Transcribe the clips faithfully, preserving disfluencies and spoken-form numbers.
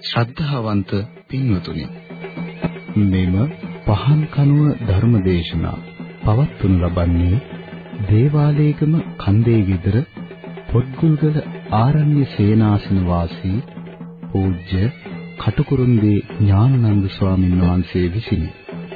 ශ්‍රද්ධාවන්ත පින්වතුනි, මෙම පහන් කනුව ධර්මදේශනා පවත්වනු ලබන්නේ දේවාලේගම කන්දේ ගෙදර පොත්ගුල්ගල ආරණ්‍ය සේනාසන වාසී පූජ්‍ය කටුකුරුන්දී ඥානানন্দ ස්වාමීන් වහන්සේ විසිනි.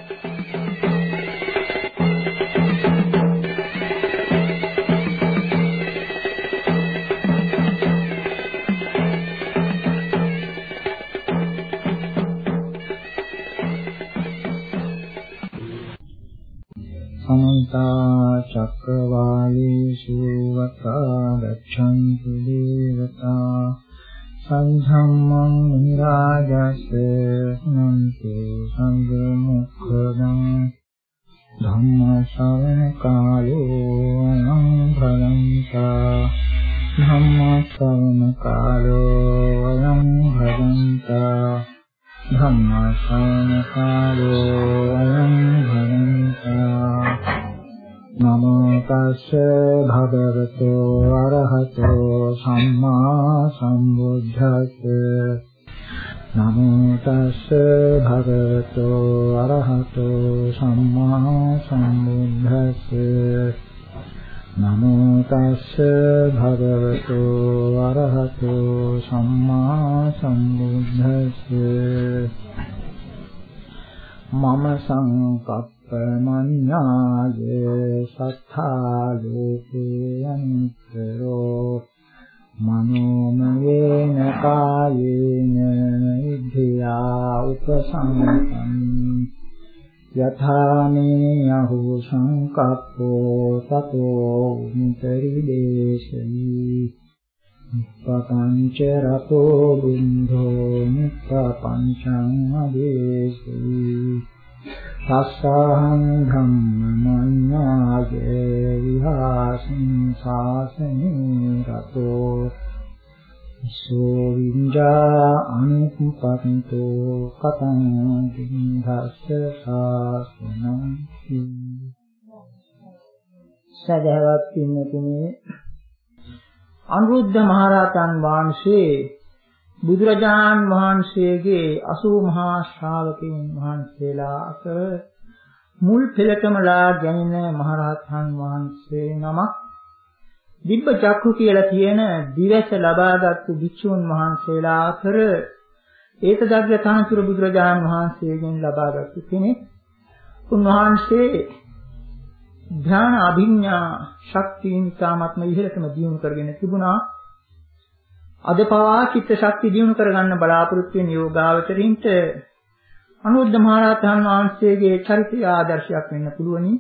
චක්කවාලේසු වත්තා ගච්ඡන්තු දේවතා සංධම්මං නිරාජස්ස නන්තු සංඝ මුඛදං ධම්ම ශ්‍රවණ කාලෝ අයං භදංතා ධම්ම ශ්‍රවණ කාලෝ අයං භදංතා ධම්ම ශ්‍රවණ කාලෝ අයං භදංතා නමෝ තස්ස භගවතෝ අරහතෝ සම්මා සම්බුද්දස්ස නමෝ තස්ස භගවතෝ අරහතෝ සම්මා සම්බුද්දස්ස නමෝ තස්ස භගවතෝ අරහතෝ සම්මා සම්බුද්දස්ස මම සංකප්ප මඤ්ඤායේ සත්තා ලෝකේ අනිත්‍යෝ මනෝමයේන කායේන ඉද්ධියා උපසංකම් යථානේ අහෝ සංකප්පෝ තතෝ උන්තරිදේශී පංච රතෝ බුද්ධෝ නිප්පංචං අදේශී සස්සහං ධම්මඤ්ඤායේ විහාසින් සාසනේ රතෝ සෝ විඤ්ඤා අනුපපන්තෝ කතං දින්දස්ස සාසනං සදහවත් පින්නතුනේ අනුරුද්ධ මහරහතන් වහන්සේ බුදුරජාණන් වහන්සේගේ අසූ මහා ශ්‍රාවකයන් වහන්සේලා අතර මුල් පෙළටමලා ගැනෙන මහරහතන් වහන්සේ නමක් දිබ්බ චක්ඛු කියලා කියන දිවස ලබාගත්තු භික්ෂුන් වහන්සේලා අතර ඒතදග්ග තනතුර බුදුරජාණන් වහන්සේගෙන් ලබාගත්තු කෙනෙක්. උන්වහන්සේ ධ්‍යාන අභිඥා ශක්තියින් තාමත්ම ඉහළටම දියුණු කරගෙන තිබුණා. අද පවා චිත්ත ශක්තිය දියුණු කරගන්න බලාපොරොත්තු වෙන යෝගාවචරින්ට අනුරුද්ධ මහරහතන් වහන්සේගේ චරිතය ආදර්ශයක් වෙන්න පුළුවනි.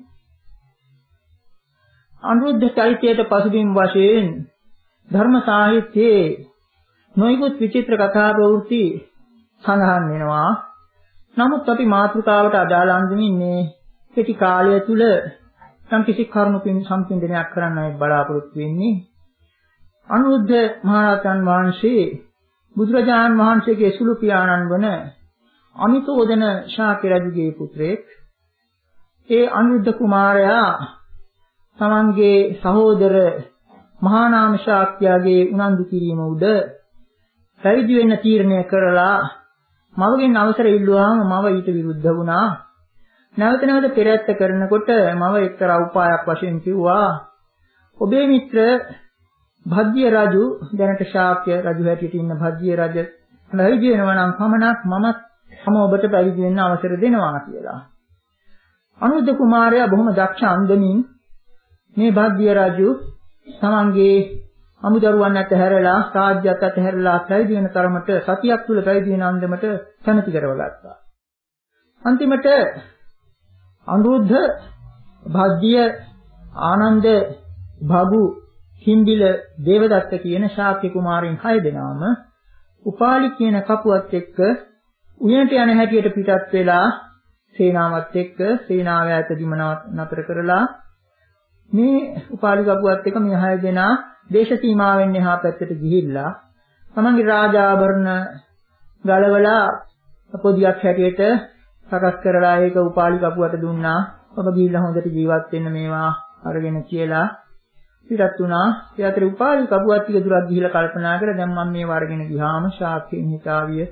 අනුරුද්ධ චරිතයට පසුබිම් වශයෙන් ධර්ම සාහිත්‍යයේ නොයෙකුත් විචිත්‍ර කතා ප්‍රවෘත්ති සඳහන් වෙනවා. නමුත් අපි මාතෘකාවට අදාළ අන්දමින් මේ කෙටි කාලය තුල යම් කිසි කරුණකින් සම්පින්දනයක් කරන්නයි බලාපොරොත්තු වෙන්නේ. අනුරුද්ධ මහරහතන් වහන්සේ බුදුරජාණන් වහන්සේගේ සුළු පියාණන් වන අමිතෝදන ශාක්‍ය රජුගේ පුත්‍රයෙක්. ඒ අනුරුද්ධ කුමාරයා තමන්ගේ සහෝදර මහානාම ශාක්‍යයාගේ උනන්දු කිරීම උඩ පැවිදි වෙන්න තීරණය කරලා මවගෙන් අවසර ඉල්ලුවාම මව ඊට විරුද්ධ වුණා. නැවත නැවත පෙරැත්ත කරනකොට මව එක්තරා උපායක් වශයෙන් කිව්වා, ඔබේ මිත්‍ර භද්දිය රජු, දැනට ශාක්‍ය රජු හැටියට ඉන්න භද්දිය රජ පැවිදි වෙනවා නම් පමණක් මමත් තම ඔබට පැවිදි වෙන්න අවසර දෙනවා කියලා. අනුරුද්ධ කුමාරයා බොහොම දක්ෂ අන්දමින් මේ භද්දිය රජු තමන්ගේ අමුදරුවන් අතහැරලා රාජ්‍යත් අතහැරලා පැවිදි වෙන තරමට සතියක් තුල පැවිදි වෙන අන්දමට කැමැති කරවගත්තා. අන්තිමට අනුරුද්ධ, භද්දිය, ආනන්ද, භගු, හිම්බිල, දේවදත්ත කියන ශාක්‍ය කුමාරයන් හය දෙනාම උපාලි කියන කපුවත් එක්ක උයනට යන හැටියට පිටත් වෙලා සේනාවත් එක්ක සේනාව ඈතදීම නතර කරලා මේ උපාලි කපුවත් එක්ක මේ හය දෙනා දේශ සීමාවෙන් එහා පැත්තට ගිහිල්ලා තමන්ගේ රාජාභරණ ගලවලා පොදියක් හැටියට සකස් කරලා ඒක උපාලි කපුවට දුන්නා. ඔබ ගිහිල්ලා හොඳට ජීවත් වෙන්න මේවා අරගෙන කියලා පිටත් වුණා. ඒ අතරේ උපාලි කපුවත් ටික දුරක් ගිහිල්ලා කල්පනා කරා දැන් මම මේවා අරගෙන ගියාම ශාක්‍යයන් හිතාවිය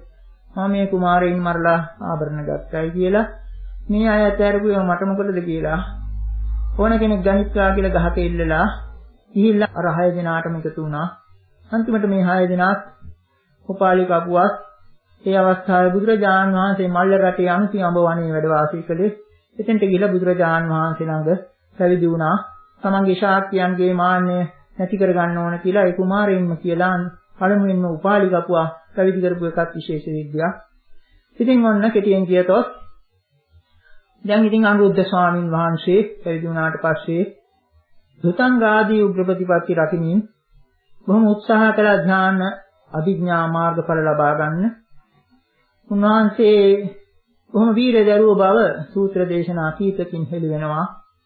මම මේ කුමාරයින් මරලා ආභරණ ගත්තයි කියලා මේ අය ඇතෑරපුවා මට මොකටද කියලා ඕන කෙනෙක් ගහිත්වා කියලා ගහක ඉල්ලලා ගිහිල්ලා අර හය දෙනාටම එකතු වුණා. අන්තිමට මේ හය දෙනාත් උපාලි කපුවත් ඒ අවස්ථාවේ බුදුරජාණන් වහන්සේ මල්ල රටේ අනුසිඹ වනයේ වැඩ වාසය කළේ. එතෙන්ට ගිහිල්ලා බුදුරජාණන් වහන්සේ ළඟ පැවිදි වුණා. තමන්ගේ ශාක්‍යයන්ගේ මාන්නය නැති කර ගන්න ඕන කියලා ඒ කුමාරයින්ම කියලා පළමුවෙන්ම උපාලි කපුවා පැවිදි කරපු එකත් විශේෂ විද්‍යාවක්. ඉතින් ඔන්න කෙටියෙන් කියතොත් දැන් ඉතින් අනුරුද්ධ ස්වාමීන් වහන්සේ පැවිදි වුණාට පස්සේ දුතංගාදී උග්‍ර ප්‍රතිපත්ති රකිමින් බොහොම උත්සාහ කළ ඥාන අභිඥා මාර්ගඵල ලබා ගන්න. උන්වහන්සේ බොහොම වීර දරුවෝ බව සූත්‍ර දේශනා කීපකින් හෙළි වෙනවා.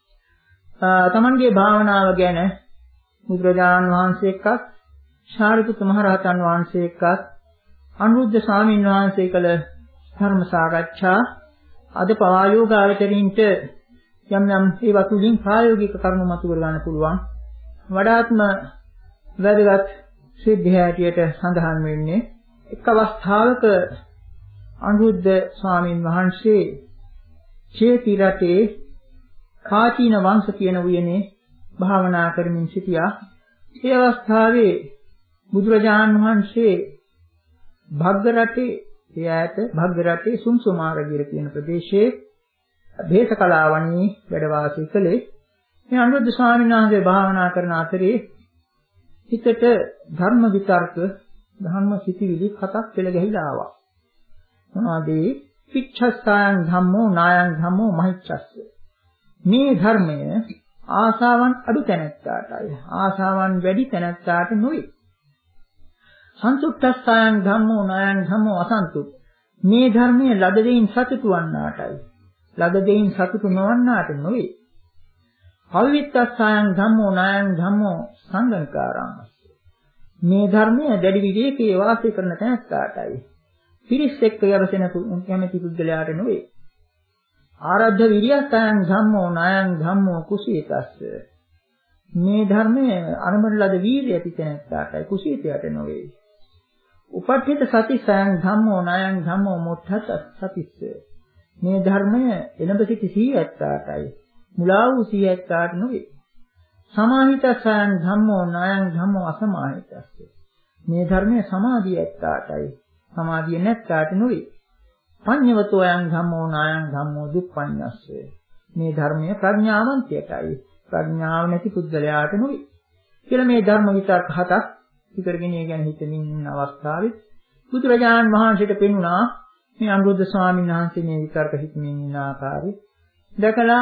තමන්ගේ භාවනාව ගැන බුදුරජාණන් වහන්සේ එක්කත් ශාරිපුත්ත මහ රහතන් වහන්සේ එක්කත් අනුරුද්ධ ස්වාමීන් වහන්සේ කළ ධර්ම සාකච්ඡා අද පවා යෝගාවචරින්ට යම් යම් ඒවා තුලින් ප්‍රායෝගික කරුණු මතු කර ගන්න පුළුවන්. වඩාත්ම වැදගත් සිද්ධිය හැටියට සඳහන් වෙන්නේ එක් අවස්ථාවක අනුරුද්ධ ස්වාමීන් වහන්සේ චේති රටේ කාචීන වංශ කියන උයනේ භාවනා කරමින් සිටියා. ඒ අවස්ථාවේ බුදුරජාණන් වහන්සේ භග්ග රටේ එයාට භග්ග රටේ සුම්සුමාරගිර කියන ප්‍රදේශයේ දේශකලාවණී වැඩ වාසය කළේ. මේ අනුරුද්ධ ස්වාමීන් වහන්සේ භාවනා කරන අතරේ හිතට ධර්ම විතර්ක ධර්ම සිතිවිලි හතක් පෙළ ගැහිලා ආවා. මොනවාද? පිච්ඡස්සයන් ධම්මෝ නායන් ධම්මෝ මහිච්ඡස්ස. මේ ධර්මය ආසාවන් අඩු තැනැත්තාටයි ආසාවන් වැඩි තැනැත්තාට නෙවෙයි. සන්තුට්ඨස්සයන් ධම්මෝ නායන් ධම්මෝ අසන්තුට්. මේ ධර්මයේ ලද දෙයින් සතුටු වන්නාටයි ලද දෙයින් සතුටු නොවන්නාට නෙවෙයි. අවිවිත්තස්සයන් ධම්මෝ නායන් ධම්මෝ සංගංකාරාමස්ස. මේ ධර්මයේ දැඩි විවේකයේ වාසය කරන තැනැත්තාටයි පිරිස් එක්ක යවසෙන කැමැති පුද්ගලයාට නෙවෙයි. ආරද්ධ විරියස්සයන් ධම්මෝ නායන් ධම්මෝ කුසීතස්ස. මේ ධර්මයේ අනුමත ලද වීර්ය ඇති තැනැත්තාටයි කුසීතයට නෙවෙයි. උපට්ඨිත සතිසයන් ධම්මෝ නායන් ධම්මෝ මොට්ඨත සතිස්ස. මේ ධර්මය එළඹ සිටි සීයත්තාටයි මුලා වූ සීයත්තාට නෙවෙයි. සමාහිතසයන් ධම්මෝ නායන් ධම්මෝ අසමාහිතස්ස. මේ ධර්මය සමාධිය ඇත්තාටයි සමාධිය නැත්තාට නෙවෙයි. පඤ්ඤවතෝයන් ධම්මෝ නායන් ධම්මෝ දුප්පඤ්ඤස්ස. මේ ධර්මය ප්‍රඥාවන්තයටයි ප්‍රඥාව නැති පුද්ගලයාට නෙවෙයි. කියලා මේ ධර්ම විතර්ක හතක් ඉතරගෙන ඒ ගැන හිතමින් ඉන්න අවස්ථාවේ බුදුරජාණන් වහන්සේට පෙනුණා මේ අනුරුද්ධ ස්වාමීන් වහන්සේ මේ විතර්ක හිතමින් ඉන්න ආකාරය දැකලා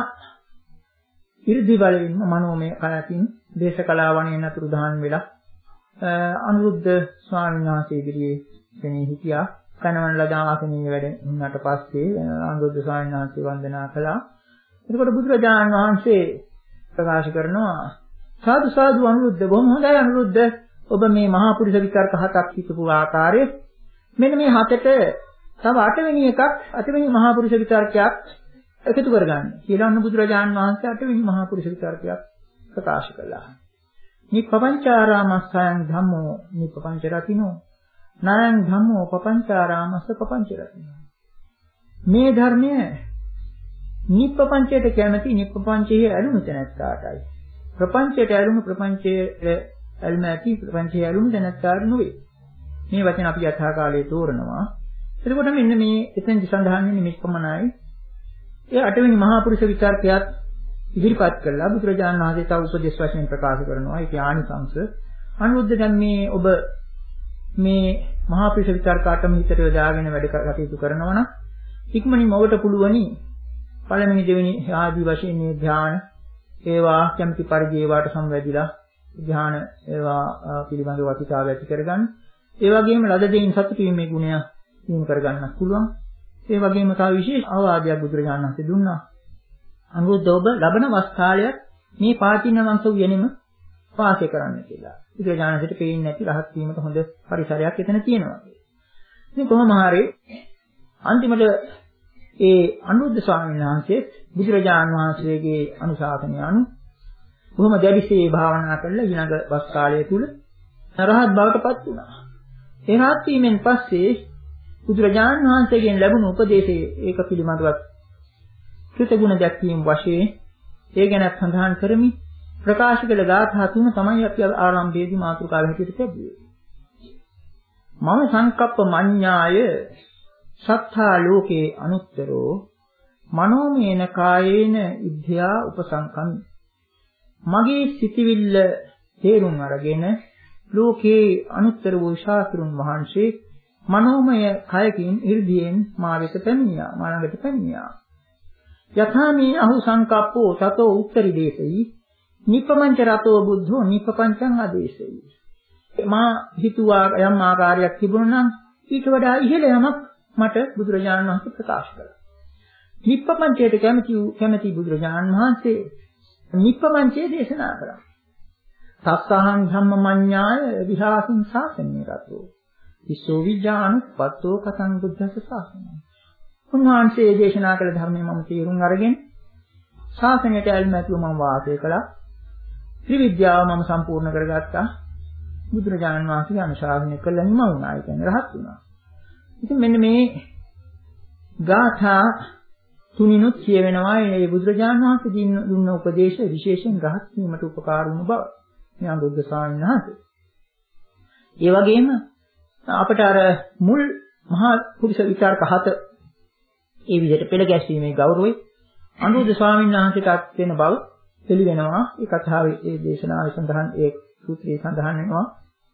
ඉර්ධි බලයෙන් මනෝමය කයකින් දේශකලාවණෙන් අතුරු දහන් වෙලා අනුරුද්ධ ස්වාමීන් වහන්සේ ඉදිරියේ කෙනෙක් හිටියා. කනවන ලද ආසනීය වැඩ උන්නාට පස්සේ අනුරුද්ධ ස්වාමීන් වහන්සේ වන්දනා කළා. එතකොට බුදුරජාණන් වහන්සේ ප්‍රකාශ කරනවා සාදු සාදු අනුරුද්ධ බොහොම හොඳයි අනුරුද්ධ ඔබ මේ මහා පුරුෂ විතර්ක හතක් හිතපු ආකාරයේ මෙන්න මේ හතට තව අටවෙනි එකක් අටවෙනි මහා පුරුෂ විතර්කයක් එකතු කරගන්න කියලා අන්න බුදුරජාණන් වහන්සේ අටවෙනි මහා පුරුෂ විතර්කයක් ප්‍රකාශ කළා. නිප්පංචාරාමස්සයන් ධම්මෝ නිප්පංච රතිනෝ නායන් ධම්මෝ පපංචාරාමස්ස පපංච රතිනෝ. මේ ධර්මය නිප්පංචයට කැමති නිප්පංචයේ ඇලුණු තැනැත්තාටයි. ප්‍රපංචයට ඇලුණු ප්‍රපංචයේ ඇලුම ඇති ප්‍රපංචයේ ඇලුණු තැනැත්තාට නෙවෙයි. මේ වචන අපි යථා කාලයේ තෝරනවා. එතකොට මෙන්න මේ එතෙන්දි සඳහන් වෙන්නේ මෙච්චමනයි. ඒ අටවෙනි මහා පුරුෂ විතර්කයක් ඉදිරිපත් කළා බුදුරජාණන් වහන්සේ තව උපදේශ වශයෙන් ප්‍රකාශ කරනවා. ඒක ආනිසංස. අනුරුද්ධ දැන් මේ ඔබ මේ මහා පුරුෂ විතර්ක අටම හිතට යොදාගෙන වැඩ කටයුතු කරනවා නම් ඉක්මනින්ම ඔබට පුළුවනි පළවෙනි දෙවෙනි ආදී වශයෙන් මේ ධ්‍යාන ඒවා කැමති පරිදි ඒවාට සම්වැදිලා ධ්‍යාන ඒවා පිළිබඳව අතිතාව ඇති කරගන්න. ඒ වගේම ලද දෙයින් සතුටු වීමේ ගුණය දිනු කරගන්නත් පුළුවන්. ඒ වගේම තව විශේෂ අවවාදයක් බුදුරජාණන් වහන්සේ දුන්නා. අනුරුද්ධ ඔබ ලබන වස්තාලයක් මේ පාටින වංශ උයනෙම වාසය කරන්න කියලා. බුදුරජාණන් වහන්සේට පේන්නේ නැති රහත් වීමට හොඳ පරිසරයක් එතන තියෙනවා. ඉතින් කොහොම හරි අන්තිමට ඒ අනුරුද්ධ ස්වාමීන් වහන්සේ බුදුරජාණන් වහන්සේගේ අනුශාසනය අනුව බොහොම දැඩිසේ භාවනා කරලා ඊළඟ වස් කාලය තුල රහත් බවට පත් වුණා. ඒ රහත් වීමෙන් පස්සේ බුදුරජාණන් වහන්සේගෙන් ලැබුණු උපදේශයේ ඒක පිළිබඳව කෘතගුණ දැක්වීම වශයෙන් ඒ ගැන සඳහන් කරමි. ප්‍රකාශ කළ ගාථා තුන තමයි අපි ආරම්භයේදී මාතෘකාව හැටියට තිබුවේ. මම සංකප්ප මඤ්ඤාය සත්තා ලෝකේ අනුත්තරෝ මනෝමේන කායේන ඉද්ධා උපසංකම්. මගේ සිතිවිල්ල තේරුම් අරගෙන ලෝකේ අනුත්තර වූ ශාස්ත්‍රුන් වහන්සේ මනෝමය කයකින් 이르දියෙන් මා වෙත පැමිණියා. මා ළඟට පැමිණියා. යථාමේ අහු සංකප්පෝ තතෝ උත්තරි දේශයි නිප්පමංච රතෝ බුද්ධෝ නිප්පපංචං ආදේශයි. මා හිතුවා යම් ආකාරයක් තිබුණා නම් ඊට වඩා ඉහළ යමක් මට බුදුරජාණන් වහන්සේ ප්‍රකාශ කළා. නිප්පමංචයට කැමති කැමති බුදුරජාණන් වහන්සේ නිප්පමංචය දේශනා කළා. සත්සහං ධම්මමඤ්ඤාය විහාසින් ශාසනයේ රතෝ විසෝ විඥානුප්පත්තෝ කතං බුද්ධස්ස ශාසනං. උන්වහන්සේ දේශනා කළ ධර්මය මම තේරුම් අරගෙන ශාසනයට ඇල්ම ඇතුව මම වාසය කළා. ත්‍රිවිද්‍යාව මම සම්පූර්ණ කරගත්තා. බුදුරජාණන් වහන්සේගේ අනුශාසනය කළා නිම වුණා. ඒ කියන්නේ රහත් වුණා. ඉතින් මෙන්න මේ ගාථා තුනිනුත් කියවෙනවා මේ බුදුරජාණන් වහන්සේ දුන්න උපදේශ විශේෂයෙන් රහත් වීමට උපකාර වුණු බව. මේ අනුරුද්ධ ස්වාමීන් වහන්සේ. ඒ වගේම අපට අර මුල් මහා පුරුෂ විචාරක හත ඒ විදිහට පෙළ ගැස්වීමේ ගෞරවය අනුරුද්ධ ස්වාමීන් වහන්සේටත් වෙන බව පිළිවෙනවා. ඒ කතාවේ ඒ දේශනාවේ සඳහන් ඒ සූත්‍රයේ සඳහන් වෙනවා.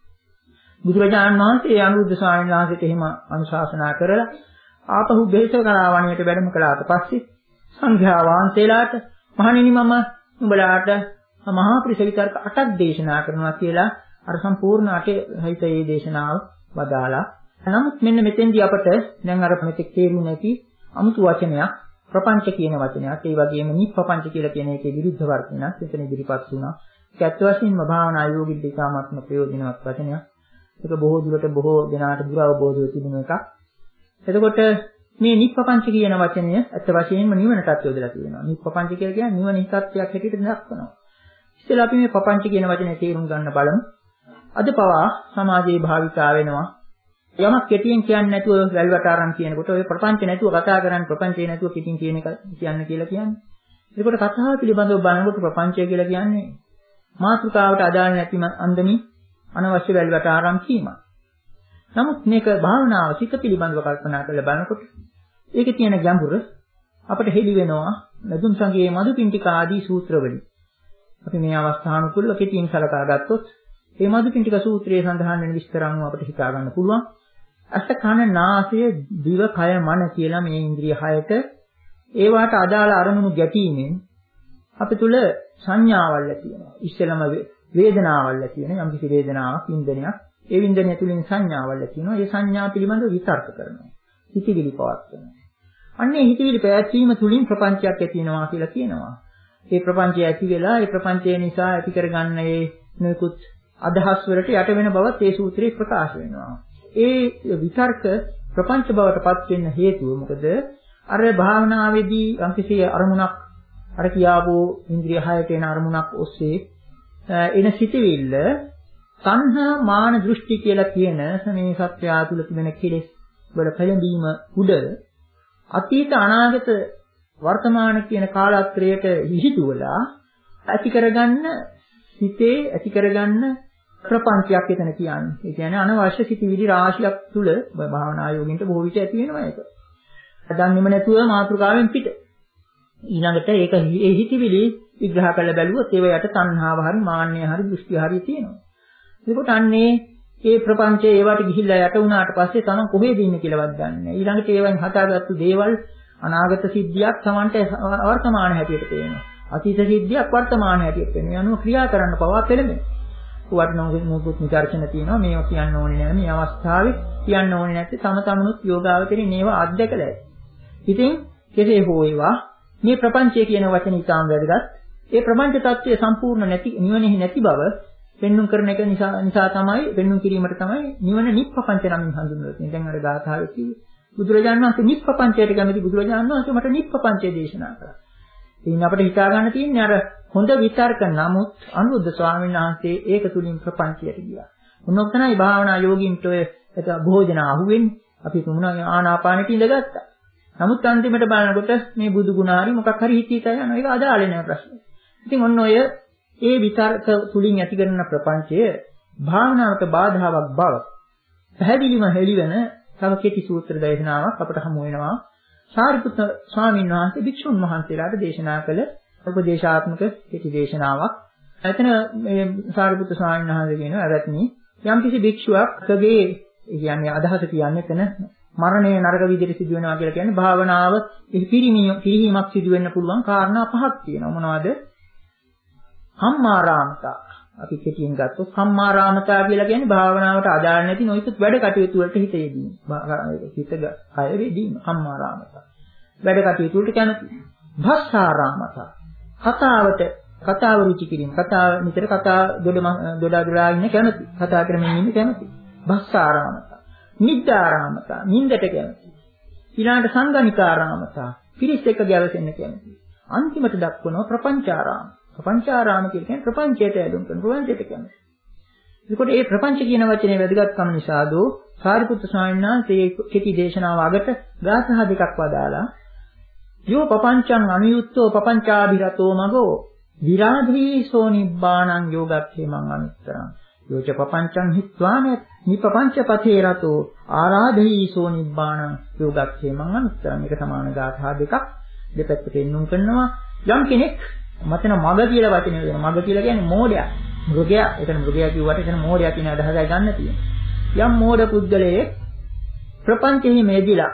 බුදුරජාණන් වහන්සේ අනුරුද්ධ ස්වාමීන් වහන්සේට එහෙම අනුශාසනා කරලා ආපහු බේසකරාවණියට වැඩම කළාට පස්සේ සංඝයා වහන්සේලාට මහණෙනි මම උඹලාට මහා පුරුෂ විචාරක අටක් දේශනා කරනවා කියලා අර සම්පූර්ණ අටේ හිත ඒ දේශනාව වදාලා. නමුත් මෙන්න මෙතෙන්දී අපට දැන් අර මෙතෙක් තේරුම් නැති අමුතු වචනයක් ප්‍රපංච කියන වචනයක් ඒ වගේම නිප්පපංච කියලා කියන එකේ විරුද්ධ වර්ණයක් මෙතන ඉදිරිපත් වුණා. ඒක ඇත්ත වශයෙන්ම භාවනා යෝගින් දෙකාමත්ම ප්‍රයෝජනවත් වචනයක්. ඒක බොහෝ දුරට බොහෝ දෙනාට දුරවබෝධව තිබුණ එකක්. එතකොට මේ නිප්පපංච කියන වචනය ඇත්ත වශයෙන්ම නිවනටත් යොදලා තියෙනවා. නිප්පපංච කියලා කියන්නේ නිවන හිතත්වයක් හැටියට දක්වනවා. ඉතින් අපි මේ පපංච කියන වචනේ තේරුම් ගන්න බලමු. අද පවා සමාජයේ භාවිතා වෙනවා. යමක් කෙටියෙන් කියන්නේ නැතුව වැල්වට ආරම් කියනකොට ඔය ප්‍රපංච නැතුව කතා කරන්නේ ප්‍රපංචේ නැතුව පිටින් කියන එක කියන්න කියලා කියන්නේ. ඒකට කතාව පිළිබඳව බලනකොට ප්‍රපංචය කියලා කියන්නේ මාතෘකාවට අදාළ නැතිම අන්දමින් අනවශ්‍ය වැල්වට ආරම් කීමක්. නමුත් මේක භාවනාව සිත පිළිබඳව කල්පනා කරලා බලනකොට ඒකේ තියෙන ගැඹුර අපට හෙළි වෙනවා නදුම් සංගයේ මදුපිණ්ඩික ආදී සූත්‍රවලින්. අපි මේ අවස්ථානුකූලව කෙටියෙන් සලකා ගත්තොත් මේ මදුපිණ්ඩික සූත්‍රයේ සඳහන් වෙන විස්තර අනුව අපිට හිතා ගන්න පුළුවන්. අස කන නාසය දිව කය මන කියලා මේ ඉන්ද්‍රිය හයට ඒවට අදාළ අරමුණු ගැටීමෙන් අප තුල සංඥාවල් ඇති වෙනවා. ඉස්සෙල්ලම වේදනාවල් ඇති වෙනවා. යම් කිසි වේදනාවක් වින්දනයක් ඒ වින්දනය තුලින් සංඥාවල් ඇති වෙනවා. ඒ සංඥා පිළිබඳව විතර්ක කරනවා. හිතවිලි පවත්වනවා. අන්නේ හිතවිලි පැවැත්වීම තුලින් ප්‍රපංචයක් ඇති වෙනවා කියලා කියනවා. ඒ ප්‍රපංචය ඇති වෙලා ඒ ප්‍රපංචය නිසා ඇති කරගන්න ඒ නිකුත් අදහස් වලට යට වෙන බවත් ඒ සූත්‍රයේ ප්‍රකාශ වෙනවා. ඒ විතර්ක ප්‍රපංච බවට පත් වෙන්න හේතුව මොකද? අර භාවනාවේදී යම්කිසි අරමුණක් අර කියාවෝ ඉන්ද්‍රිය හයට එන අරමුණක් ඔස්සේ එන සිටිවිල්ල සංහා මාන දෘෂ්ටි කියලා කියන මේ සත්‍යය තුළ තිබෙන කෙලෙස් වල පළඳීම උඩ අතීත අනාගත වර්තමාන කියන කාලත්‍රයට හිහිදුවලා ඇති කරගන්න හිතේ ඇති කරගන්න ප්‍රපංචයක් එතන කියන්නේ. ඒ කියන්නේ අනවශ්‍ය සිතිවිලි රාශියක් තුල භාවනා යෝගින්ට බොහෝ විට ඇති වෙනවා ඒක. දන්නේම නැතුව මාතෘකාවෙන් පිට. ඊළඟට ඒක ඒ හිතිවිලි විග්‍රහ කරලා බැලුවොත් ඒව යට තණ්හාව හරි මාන්නය හරි දෘෂ්ටි හරි තියෙනවා. ඒකට අන්නේ ඒ ප්‍රපංචයේ ඒවට ගිහිල්ලා යට වුණාට පස්සේ තමන් කොහෙද ඉන්නේ කියලාවත් දන්නේ නැහැ. ඊළඟට ඒවෙන් හදාගත්තු දේවල් අනාගත සිද්ධියක් තමන්ට වර්තමාන හැටියට පේනවා. අතීත සිද්ධියක් වර්තමාන හැටියට පේනවා. ඒ අනුව ක්‍රියා කරන්න පවා පෙළඹෙනවා. උවට නෝකුත් නිදර්ශන තියෙනවා. මේවා කියන්න ඕනේ නැහැ. මේ අවස්ථාවේ කියන්න ඕනේ නැත්නම් තම තමනුත් යෝගාවචරින් ඒවා අත්දැකලා ඇති. ඉතින් කෙසේ හෝ ඒවා මේ ප්‍රපංචය කියන වචනේ ඉතාම වැදගත්. ඒ ප්‍රපංච tattve සම්පූර්ණ නැති නිවනෙහි නැති බව පෙන්눔 කරන එක නිසා නිසා තමයි පෙන්눔 කිරීමට තමයි නිවන නිප්පපංච නමින් හඳුන්වන්නේ. දැන් අර ගාථාවේ කිව්වේ බුදුරජාණන් වහන්සේ නිප්පපංචයට කැමති බුදුරජාණන් වහන්සේ මට නිප්පපංචය දේශනා කළා. ඉතින් අපිට හිතා ගන්න තියෙන්නේ අර හොඳ විතර්ක නමුත් අනුරුද්ධ ස්වාමීන් වහන්සේ ඒක තුලින් ප්‍රපංචයට ගියා. මොනක් තමයි භාවනා යෝගින්ට ඔය ඒක භෝජන අහුවෙන්නේ. අපි තුමුණ ආනාපානෙට ඉඳගත්තා. නමුත් අන්තිමට බලනකොට මේ බුදු ගුණ හරි මොකක් හරි හිතීත යනවා. ඒක අදාළ නැහැ ප්‍රශ්නේ. ඉතින් ඔන්න ඔය ඒ විතරක තුලින් ඇති කරන ප්‍රපංචය භාවනාවට බාධාවක් බව පැහැදිලිව හෙළිවෙන තව කෙටි සූත්‍ර දේශනාවක් අපට හමු වෙනවා. සාරිපුත්ත ස්වාමීන් වහන්සේ භික්ෂුන් වහන්සේලාට දේශනා කළ උපදේශාත්මක කෙටි දේශනාවක්. එතන මේ සාරිපුත්ත ස්වාමීන් වහන්සේ කියනවා අවත්නි යම්කිසි භික්ෂුවක්ගේ කියන්නේ අදහස කියන්නේ එතන මරණය නරක විදිහට සිදු වෙනවා කියලා කියන්නේ භාවනාව පිරිහීමක් සිදු වෙන්න පුළුවන් කාරණා පහක් තියෙනවා. මොනවද? සම්මාරාමතා. අපි කෙටියෙන් ගත්තොත් සම්මාරාමතා කියලා කියන්නේ භාවනාවට අදාළ නැති නොයෙකුත් වැඩ කටයුතු වලට හිත යෙදීම. හිත කය යෙදීම සම්මාරාමතා. වැඩ කටයුතු වලට කැමති. භස්සාරාමතා. කතාවට කතාව රුචි කිරීම. කතාව නිතර කතා දොඩ දොඩා දොඩා ඉන්න කැමති. කතා කරමින් ඉන්න කැමති. භස්සාරාමතා. නිද්දාරාමතා. නින්දට කැමති. ඊළඟට සංගණිකාරාමතා. පිරිස් එක්ක ගැවසෙන්න කැමති. අන්තිමට දක්වනවා ප්‍රපංචාරාම. ප්‍රපංචාරාම කියන්නේ ප්‍රපංචයට ඇලුම් කරන ප්‍රපංචයට කැමති. ඒකට මේ ප්‍රපංච කියන වචනේ වැදගත්කම නිසා දෝ සාරිපුත්‍ර ස්වාමීන් වහන්සේ කෙටි දේශනාව අගට ගාථා දෙකක් වදාලා යෝ පපංචං අනුයුක්තෝ පපංචාභිරතෝ මගෝ විරාධීසෝ නිබ්බාණං යෝගක්ඛේමං අනුත්තරං යෝච පපංචං හිත්වාන නිපපංච පතේ රතෝ ආරාධීසෝ නිබ්බාණං යෝගක්ඛේමං අනුත්තරං. මේක සමාන ගාථා දෙකක් දෙපැත්තට එන්නුම් කරනවා. යම් කෙනෙක් මතන මග කියලා වචනේ දෙනවා. මග කියලා කියන්නේ මෝඩයා. මෘගයා. එතන මෘගයා කිව්වට එතන මෝඩයා කියන අදහසයි ගන්න තියෙන්නේ. යම් මෝඩ පුද්ගලයෙක් ප්‍රපංචෙහි මෙදිලා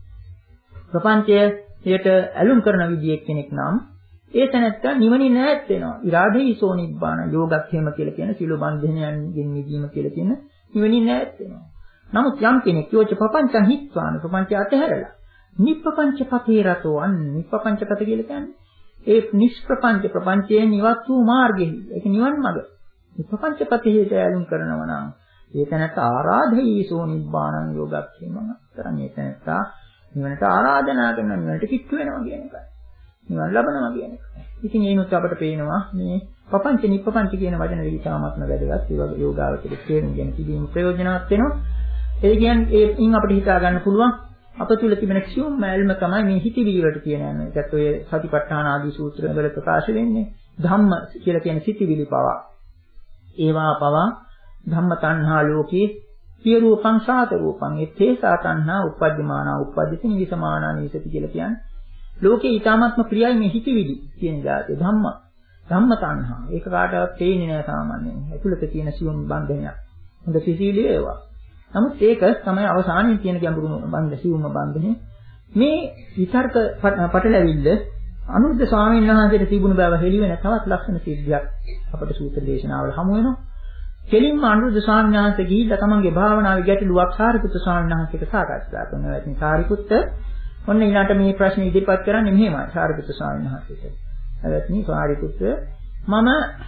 ප්‍රපංචයට ඇලුම් කරන විදියෙක් කෙනෙක් නම් ඒ තැනත්තා නිවනින් ඈත් වෙනවා. ඉරාදීසෝ නිබ්බාන යෝගක්ඛේම කියලා කියන සිළු බන්ධනයන්ගෙන් මිදීම කියලා කියන නිවනින් ඈත් වෙනවා. නමුත් යම් කෙනෙක් යෝච ප්‍රපංචං හිත්වාන ප්‍රපංචය අතහැරලා නිප්පපංච පතේ රතෝ අන් නිප්පපංච පත කියලා කියන්නේ ඒ නිෂ්ප්‍රපංච ප්‍රපංචයෙන් නිවත් වූ මාර්ගෙහි ඒක නිවන් මඟ. නිප්පපංච පතේට ඇලුම් කරනවා නම් ඒ තැනට ආරාධීසෝ නිබ්බාණං යෝගක්ඛේමං අතරන් ඒ තැනට නිවනට ආරාධනා කරන නිවනට කිට්ටු වෙනවා කියන එකයි. නිවන් ලබනවා කියන එක. ඉතින් ඒනොත් අපට පේනවා මේ පපංච නිප්පපංච කියන වචන දෙක ඉතාමත්ම වැදගත්. ඒ වගේ යෝගාවචරයේ තේරුම් ගැනීම තිබීම ප්‍රයෝජනවත් වෙනවා. ඒ කියන්නේ ඒකින් අපිට හිතා ගන්න පුළුවන් අප තුල තිබෙන සියුම් මෑල්ම තමයි මේ හිතවිලි වලට කියන යන්නේ. ඒකත් ඔය සතිපට්ඨාන ආදී සූත්‍ර වල ප්‍රකාශ වෙන්නේ. ධම්ම කියලා කියන සිතවිලි පවා. ඒවා පවා ධම්ම තණ්හා ලෝකේ පිය රූපං සාත රූපං ඒතේසා තණ්හා උපද්දමානා උපද්දිත නිවිසමානා නිවිසති කියලා කියන්නේ. ලෝකේ ඊටාත්ම ප්‍රියයි මේ හිතවිලි කියන જાතිය ධම්ම. ධම්ම තණ්හා. ඒක කාටවත් තේින්නේ නැහැ සාමාන්‍යයෙන්. ඇතුළත තියෙන සියුම් බන්ධනයක්. හොඳ සිසිලි ඒවා. නමුත් ඒක තමයි අවසානයේ තියෙන ගැඹුරු බන්ධ සිවුම බන්ධනේ. මේ විතර්ක පටලැවිල්ල අනුරුද්ධ ස්වාමීන් වහන්සේට තිබුණු බව හෙළිවෙන තවත් ලක්ෂණ සිද්ධියක් අපට සූත්‍ර දේශනාවල හමු වෙනවා. කෙලින්ම අනුරුද්ධ ස්වාමීන් වහන්සේ ගිහිල්ලා තමන්ගේ භාවනාවේ ගැටලුවක් සාරිපුත්‍ර ස්වාමීන් වහන්සේට සාකච්ඡා කරනවා. ඉතින් සාරිපුත්‍ර ඔන්න ඊළාට මේ ප්‍රශ්නේ ඉදිරිපත් කරන්නේ මෙහෙමයි සාරිපුත්‍ර ස්වාමීන් වහන්සේට. එවත්නි සාරිපුත්‍ර මම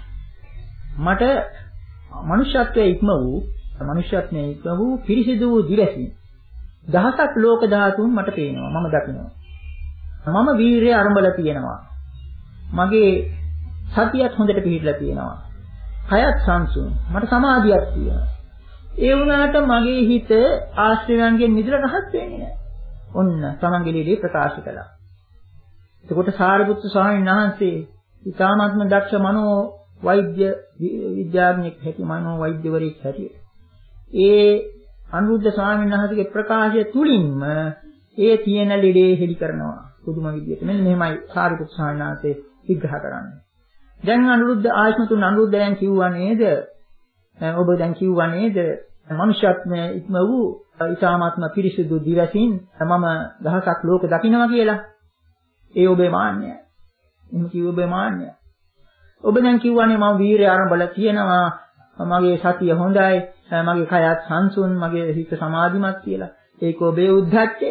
මට මනුෂ්‍යත්වයේ ඉක්ම වූ මනුෂ්‍යත්වයේ ඉක්ම වූ පිරිසිදු වූ දිවසින් දහසක් ලෝක ධාතුන් මට පේනවා. මම දකිනවා. මම වීරිය ආරම්භලා තියෙනවා. මගේ සතියත් හොඳට පිළිහිලා තියෙනවා. කයත් සංසුන්. මට සමාධියක් තියෙනවා. ඒ වුණාට මගේ හිත ආශ්‍රයයන්ගෙන් මිදලා රහත් වෙන්නේ නැහැ. ඔන්න තමන්ගේ ලීලේ ප්‍රකාශ කළා. එතකොට සාරිපුත්තු ස්වාමීන් වහන්සේ ඉතාමත්ම දක්ෂ මනෝ වෛද්‍ය විද්‍යාඥයෙක් හැටි මනෝ වෛද්‍යවරයෙක් හැටියට ඒ අනුරුද්ධ ස්වාමීන් වහන්සේගේ ප්‍රකාශය තුලින්ම ඒ තියෙන ලීලේ හෙලි කරනවා. පුදුම විදියට. මෙන්න මෙහෙමයි සාරිපුත්තු ස්වාමීන් වහන්සේ විග්‍රහ කරන්නේ. දැන් අනුරුද්ධ ආශ්මතුන් අනුරුද්ධ දැන් කිව්වා නේද? ඔබ දැන් කිව්වා නේද? මනුෂ්‍යත්වයේ ඉක්ම වූ ඊ타මාත්ම පිරිසිදු දිවසින් මම දහසක් ලෝක දකින්නවා කියලා. ඒ ඔබේ මාන්නය. එහෙම කිව්ව ඔබේ මාන්නය. ඔබ දැන් කිව්වනේ මම වීරිය ආරම්භලා කියනවා. මගේ සතිය හොඳයි. මගේ කයත් සංසුන්. මගේ හිත සමාධිමත් කියලා. ඒක ඔබේ උද්ධච්චය.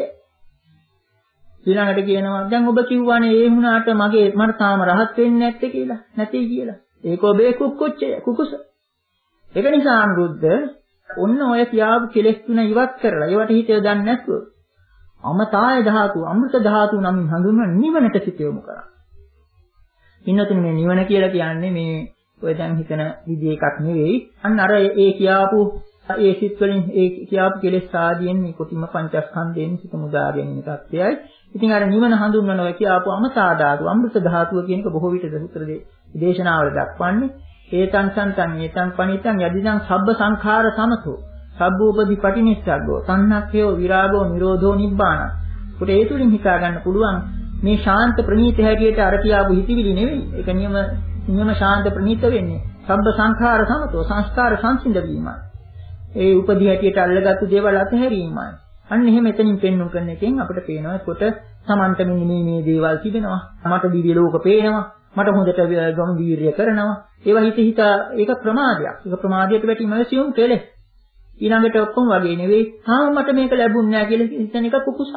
ඊළඟට කියනවා දැන් ඔබ කිව්වනේ ඒ වුණාට මගේ මට තාම රහත් වෙන්නේ නැත්තේ කියලා. නැtei කියලා. ඒක ඔබේ කුක්කුච්චය. කුකුස. ඒක නිසා අනුරුද්ධ ඔන්න ඔය කියාපු කෙලෙස් තුන ඉවත් කරලා ඒවට හිත යොදන්නේ නැතුව අමතාය ධාතු අමෘත ධාතු නම් හඳුන්වන නිවනට සිත යොමු කරා. ඉන්නතුනේ මේ නිවන කියලා කියන්නේ මේ ඔය දැන් හිතන විදිහ එකක් නෙවෙයි. අන්න අර ඒ කියාපු ඒ සිත් වලින් ඒ කියාපු කෙලෙස් ආදීන් මේ කොටිම පංචස්කන්ධයෙන් සිත මුදා ගැනීම තත්ත්වයයි. ඉතින් අර නිවන හඳුන්වන ඔය කියාපු අමතා ධාතු, අමෘත ධාතුව කියන එක බොහෝ විට සූත්‍ර දේශනාවල දක්වන්නේ. ඒතං සන්තං ඒතං පනිතං යදිදං සබ්බ සංඛාර සමතෝ සබ්බෝපදි පටිනිස්සග්ගෝ සංහක්ඛයෝ විරාගෝ නිරෝධෝ නිබ්බාන. කොට ඒ තුලින් හිතා ගන්න පුළුවන් මේ ශාන්ත ප්‍රණීත හැටියට අර කියාපු හිතවිලි නෙවෙයි. ඒක නියම නියම ශාන්ත ප්‍රණීත වෙන්නේ. සබ්බ සංඛාර සමතෝ සංස්කාර සංසිඳ වීමයි. ඒ උපදී හැටියට අල්ලගත්තු දේවල් අතහැරීමයි. අන්න එහෙම එතනින් පෙන්වුම් කරන එකෙන් අපිට පේනවා කොට Tamanට මෙන්න මේ මේ දේවල් තිබෙනවා. මට දිව්‍ය ලෝක පේනවා. මට හොඳට ගොනු වීර්ය කරනවා. ඒවා හිත හිත ඒක ප්‍රමාදයක්. ඒක ප්‍රමාදයට වැටීම සියුම් කෙලෙස්. ඊළඟට ඔක්කොම වගේ නෙවෙයි. තාම මට මේක ලැබුණ නැහැ කියලා හිතන එක කුකුසක්.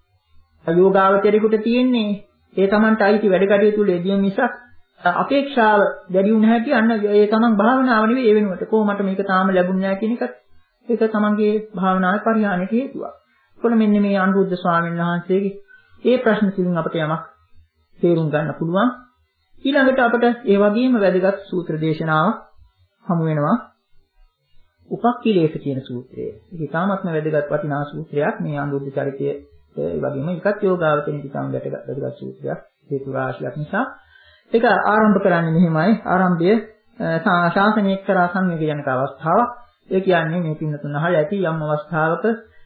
යෝගාවචරේකට තියෙන්නේ ඒ Tamanට අයිති වැඩ කටයුතු වල යෙදීම මිසක් අපේක්ෂාව දැඩි වුණ හැටි අන්න ඒ Taman භාවනාව නෙවෙයි ඒ වෙනුවට කොහොමද මේක තාම ලැබුණ නැහැ කියන එකත් ඒක Tamanගේ භාවනාවේ පරිහානියට හේතුවක්. කොහොම මෙන්න මේ අනුරුද්ධ ස්වාමීන් වහන්සේගේ ඒ ප්‍රශ්න තුලින් අපිට යමක් තේරුම් ගන්න පුළුවන්. ඊළඟට අපිට ඒ වගේම වැදගත් සූත්‍ර දේශනාවක් හමු වෙනවා. උපක්ඛිලේශ කියන සූත්‍රය. ඒක තාමත්ම වැදගත් වටිනා සූත්‍රයක්. මේ අනුරුද්ධ චරිතය ඒ වගේම එකත් යෝගාවචරින් ඉතාම වැදගත් සූත්‍රයක්. හේතු රාශියක් නිසා ඒක ආරම්භ කරන්නේ මෙහිමයි. ආරම්භය ශාසනය එක්තරා සංයෝගයක අවස්ථාවක්. ඒ කියන්නේ මේ පින්නතුන් අහලා ඇති යම් අවස්ථාවක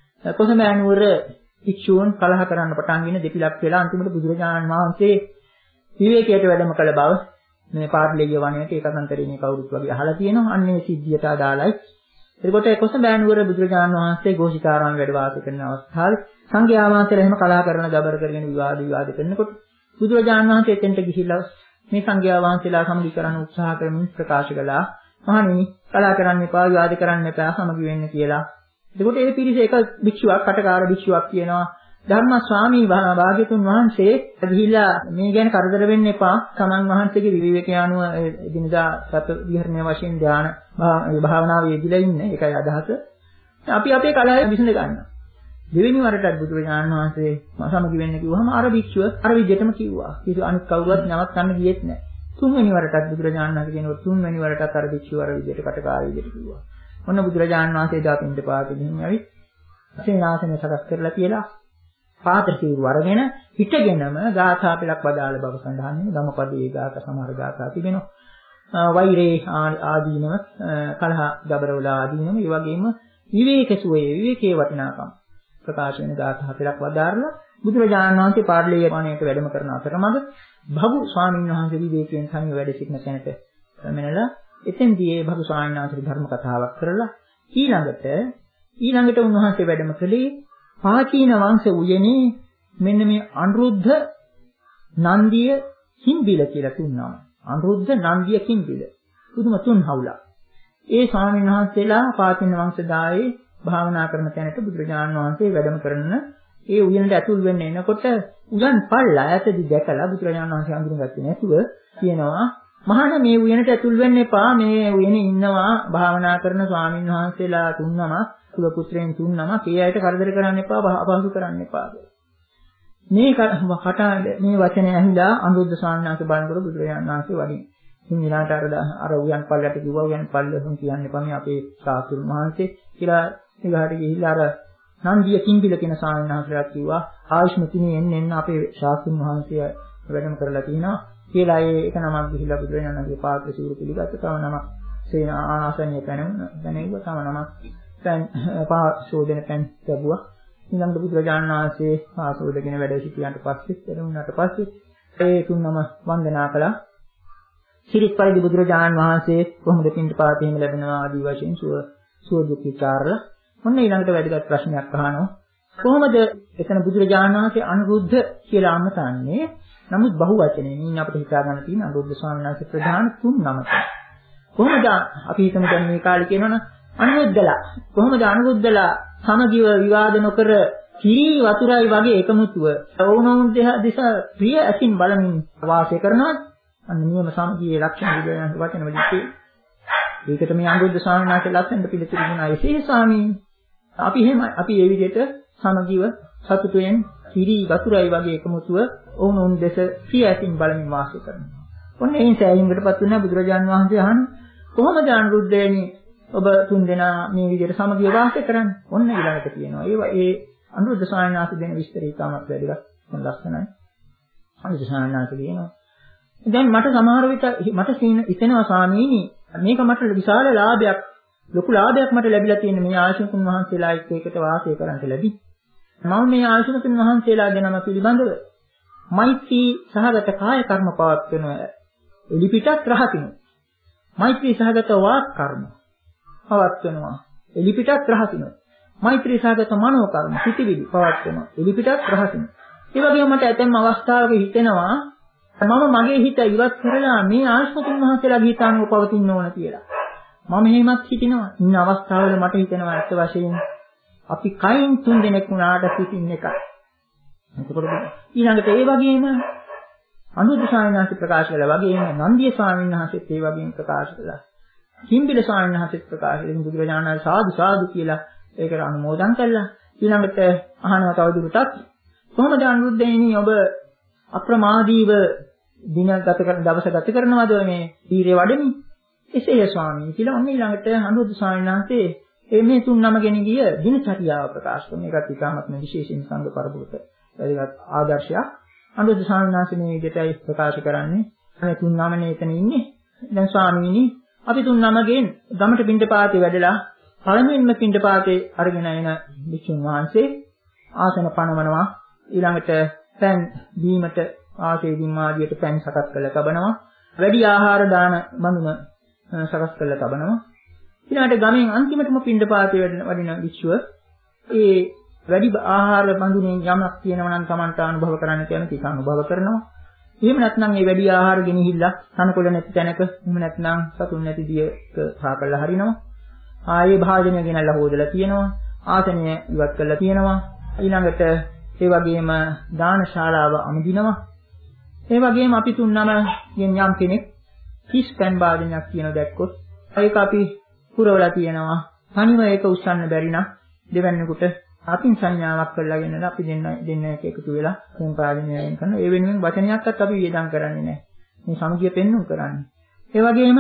කොසඹෑ නුවර භික්ෂූන් කලහ කරන්න පටන් ගෙන දෙපිලක් වෙලා අන්තිමට බුදුරජාණන් වහන්සේ විවේකයට වැඩම කළ බව මේ පාර්ලිය වණයට ඒකතන්තරේ මේ කවුරුත් වගේ අහලා තියෙනවා. අන්නේ සිද්ධියට අදාළයි. එතකොට කොසඹෑ නුවර බුදුරජාණන් වහන්සේ ഘോഷිකාරාම වැඩ වාසය කරන අවස්ථාවේ සංඝයා වහන්සේලා එහෙම කලහ කරන ගබර කරගෙන විවාද විවාද කරනකොට බුදුරජාණන් වහන්සේ එතෙන්ට ගිහිල්ලා මේ සංඝයා වහන්සේලා සමගි කරන්න උත්සාහ කරමින් ප්‍රකාශ කළා. මහණෙනි කලහ කරන්න එපා, විවාද කරන්න එපා, සමගි වෙන්න කියලා. එතකොට ඒ පිරිස එක භික්ෂුවක්, කටකාර භික්ෂුවක් කියනවා ධර්ම ස්වාමී භාග්‍යතුන් වහන්සේ ගිහිල්ලා මේ ගැන කරදර වෙන්න එපා. සමන් වහන්සේගේ විවේකයේ අනුව දිනදා සත විහරණය වශයෙන් ධාන භාවනාවේ යෙදিলা ඉන්නේ. ඒකයි අදහස. අපි අපේ කලහය විසඳ ගන්නවා. දෙවෙනි වරටත් බුදුරජාණන් වහන්සේ සමගි වෙන්න කිව්වහම අර භික්ෂුව අර විදිහටම කිව්වා. කිසි අනිත් කවුරුවත් නවත්තන්න ගියෙත් නැහැ. තුන්වෙනි වරටත් බුදුරජාණන් වහන්සේ කියනකොට තුන්වෙනි වරටත් අර භික්ෂුව අර විදිහට කටකාර විදිහට කිව්වා. ඔන්න බුදුරජාණන් වහන්සේ දාපින්ද පාපෙදින් ඇවිත් සේනාසනය සකස් කරලා කියලා පාත්‍ර සීරු අරගෙන හිටගෙනම ගාථා පෙළක් වදාළ බව සඳහන් වෙනවා. ධම්මපදයේ ගාථා සමහර ගාථා තිබෙනවා. වෛරේ ආදීනව කලහ ගබරවල ආදීනව ඒ වගේම විවේක සුවේ විවේකයේ වටිනාකම් ප්‍රකාශ වෙන ගාථා පෙළක් වදාරලා බුදුරජාණන් වහන්සේ පාර්ලියේ වණයට වැඩම කරන අතරමඟ භගු ස්වාමීන් වහන්සේ විවේකයෙන් සමීප වැඩ සිටින තැනට මෙන්නලා එතෙන්දී ඒ භගු ස්වාමීන් වහන්සේ ධර්ම කතාවක් කරලා ඊළඟට ඊළඟට උන්වහන්සේ වැඩම කළේ පාචීන වංශ උයනේ මෙන්න මේ අනුරුද්ධ නන්දිය කිම්බිල කියලා තුන්නාම. අනුරුද්ධ නන්දිය කිම්බිල. පුදුම තුන් හවුලක්. ඒ ස්වාමීන් වහන්සේලා පාචීන වංශදායේ භාවනා කරන තැනට බුදුරජාණන් වහන්සේ වැඩම කරන ඒ උයනට ඇතුල් වෙන්න එනකොට උයන් පල්ලා ඈතදී දැකලා බුදුරජාණන් වහන්සේ අඳුරගත්තේ නැතුව කියනවා මහාන මේ උයනට ඇතුල් වෙන්න එපා. මේ උයනේ ඉන්නවා භාවනා කරන ස්වාමීන් වහන්සේලා තුන්නම කුල පුත්‍රයන් තුන්නම කේ අයට කරදර කරන්න එපා, අපහසු කරන්න එපා කියලා. මේ කටහඬ මේ වචනය ඇහිලා අනුරුද්ධ ස්වාමීන් වහන්සේ බලනකොට බුදුරජාණන් වහන්සේ වඩින්. ඉතින් ඊළාට අර අර උයන් පල්ලට කිව්වා උයන් පල්ලෙන් කියන්න එපා මේ අපේ ශාස්ත්‍රුන් වහන්සේ කියලා ඊගාට ගිහිල්ලා අර නන්දිය කිම්බිල කියන ස්වාමීන් වහන්සේලා කිව්වා ආයුෂ්මතිනේ එන්න එන්න අපේ ශාස්ත්‍රුන් වහන්සේ වැඩම කරලා තිනවා කියලා ඒ එක නමක් ගිහිල්ලා බුදුරජාණන්ගේ පාත්‍ර සිවුරු පිළිගත්ත තව නමක් සේන ආසනිය පැනෙන්න දැනෙව තව නමක් දැන් පාශෝදන පැන් ලැබුවා. ඊළඟට බුදුරජාණන් වහන්සේ පාශෝදගෙන වැඩ සිටියාට පස්සේ එරුණාට පස්සේ ඒ තුන්නම වන්දනා කළා. සිරිත් පරිදි බුදුරජාණන් වහන්සේ කොහොමද පින්ට පාතේම ලැබෙනවා ආදී වශයෙන් සුව සුව දුක් විචාරලා මොන්න ඊළඟට වැදගත් ප්‍රශ්නයක් අහනවා. කොහොමද එතන බුදුරජාණන් වහන්සේ අනුරුද්ධ කියලා අමතන්නේ? නමුත් බහු වචනේ මින් අපිට හිතා ගන්න තියෙන අනුරුද්ධ ස්වාමීන් වහන්සේ ප්‍රධාන තුන් නමක්. කොහොමද අපි හිතමු දැන් මේ කාලේ කියනවනම් අනුරුද්ධලා කොහොමද අනුරුද්ධලා සමගිව විවාද නොකර කිරි වතුරයි වගේ එකමුතුව වුණොන් දිස ප්‍රිය ඇසින් බලමින් වාසය කරනවා. අන්න නියම සමගියේ ලක්ෂණ විදිහට වචන වලින් කියේ. ඒකට මේ අනුරුද්ධ ස්වාමීන් වහන්සේ ලස්සනට පිළිතුරු දුන්නා. එසේ ස්වාමීන් අපි එහෙම අපි මේ විදිහට සමගිව සතුටෙන් කිරි වතුරයි වගේ එකමුතුව වුණොන් දිස ප්‍රිය ඇසින් බලමින් වාසය කරනවා. ඔන්න ඒ සෑහීමකටපත් වුණා බුදුරජාන් වහන්සේ අහන කොහොමද අනුරුද්ධයනි ඔබ තුන් දෙනා මේ විදිහට සමගිය වාසය කරන්නේ. ඔන්න ඊළඟට කියනවා. ඒවා ඒ අනුරුද්ධ ස්වාමීන් වහන්සේ දෙන විස්තරය ඉතාමත් වැදගත් ලස්සනයි. අනුරුද්ධ ස්වාමීන් වහන්සේ කියනවා දැන් මට සමහර විට මට හිතෙනවා ස්වාමීනි මේක මට විශාල ලාභයක් ලොකු ලාභයක් මට ලැබිලා තියෙන මේ ආශිර්වාදුන් වහන්සේලා එක්ක එකට වාසය කරන්න ලැබි. මම මේ ආශිර්වාදුන් වහන්සේලා දෙනම පිළිබඳව මෛත්‍රී සහගත කාය කර්ම පවත්වනවා. එලිපිටත් රහකිනු. මෛත්‍රී සහගත වාක් කර්ම පවත්වනවා. එලිපිටත් රහකිනු. මෛත්‍රී සහගත මනෝ කර්ම සිටිවිලි පවත්වනවා. එලිපිටත් රහකිනු. ඒ වගේම මට ඇතැම් අවස්ථාවක හිතෙනවා මම මගේ හිත ඉවත් කරලා මේ ආශිර්වාදුන් වහන්සේලාගේ හිතානුව පවතින්න ඕන කියලා. මම එහෙමත් හිතනවා. ඉන්න අවස්ථාවල මට හිතෙනවා ඇත්ත වශයෙන්ම අපි කයින් තුන් දෙනෙක් වුණාට සිටින්න එකයි. එතකොට ඊළඟට ඒ වගේම අනුරුද්ධ ස්වාමීන් වහන්සේ ප්‍රකාශ කළා වගේම නන්දිය ස්වාමීන් වහන්සේත් ඒ වගේම ප්‍රකාශ කළා. කිම්බිල ස්වාමීන් වහන්සේත් ප්‍රකාශ කළා. බුදුරජාණන් වහන්සේ සාදු සාදු කියලා ඒකට අනුමෝදන් කළා. ඊළඟට අහනවා තවදුරටත් කොහොමද අනුරුද්ධයනි ඔබ අප්‍රමාදීව දින ගත කරන දවස ගත කරනවද මේ ඊරේ වඩමින්? එසේය ස්වාමීන් කියලා ඔන්න ඊළඟට අනුරුද්ධ ස්වාමීන් වහන්සේ මේ තුන් නමගෙන ගිය දිනචරියාව ප්‍රකාශ කරන එකත් ඉතාමත්ම විශේෂයෙන් සංඝ පරපුරට වැදගත් ආදර්ශයක්. අනුරුද්ධ ස්වාමීන් වහන්සේ මේ විදිහටයි ප්‍රකාශ කරන්නේ. මේ තුන් නමනේ එතන ඉන්නේ. දැන් ස්වාමීනි අපි තුන් නමගෙන් ගමට පින්ඩපාතේ වැඩලා පළමුවෙන්ම පින්ඩපාතේ අරගෙන එන විසුණු වහන්සේ ආසන පනවනවා. ඊළඟට පෑන් දීමට ආශේදීන් ආදියට පෑන් සකස් කරලා තබනවා. වැඩි ආහාර දාන බඳුන සකස් කරලා තබනවා. ඊළඟට ගමෙන් අන්තිමටම පින්ඩපාතේ වඩින විශ්ව ඒ වැඩි ආහාර බඳුනේ යමක් තියෙනවා නම් Tamanta අනුභව කරන්න කැමති ඒක අනුභව කරනවා. එහෙම නැත්නම් ඒ වැඩි ආහාර ගෙනහිල්ලා තනකොළ නැති තැනක එහෙම නැත්නම් සතුන් නැති දියක සාහ කරලා හරිනවා. ආයේ භාජනය ගෙනල්ලා හොදලා තියෙනවා. ආසනය ඉවත් කරලා තියෙනවා. ඊළඟට ඒ වගේම දානශාලාව අමුදිනවා. ඒ වගේම අපි තුන්නම ගෙන් යම් කෙනෙක් කිස් පෑන් භාජනයක් කියන දැක්කොත් ඒක අපි පුරවලා තියෙනවා. තනිව ඒක උස්සන්න බැරි නම් දෙවැන්නෙකුට අපින් සංඥාවක් කරලා ගෙනලා අපි දෙන්න දෙන්න එක එකතු වෙලා සම්පාදනය කරනවා. ඒ වෙනුවෙන් වචනයක්වත් අපි වියදම් කරන්නේ නැහැ. මේ සමගිය පෙන්වුම් කරන්නේ. ඒ වගේම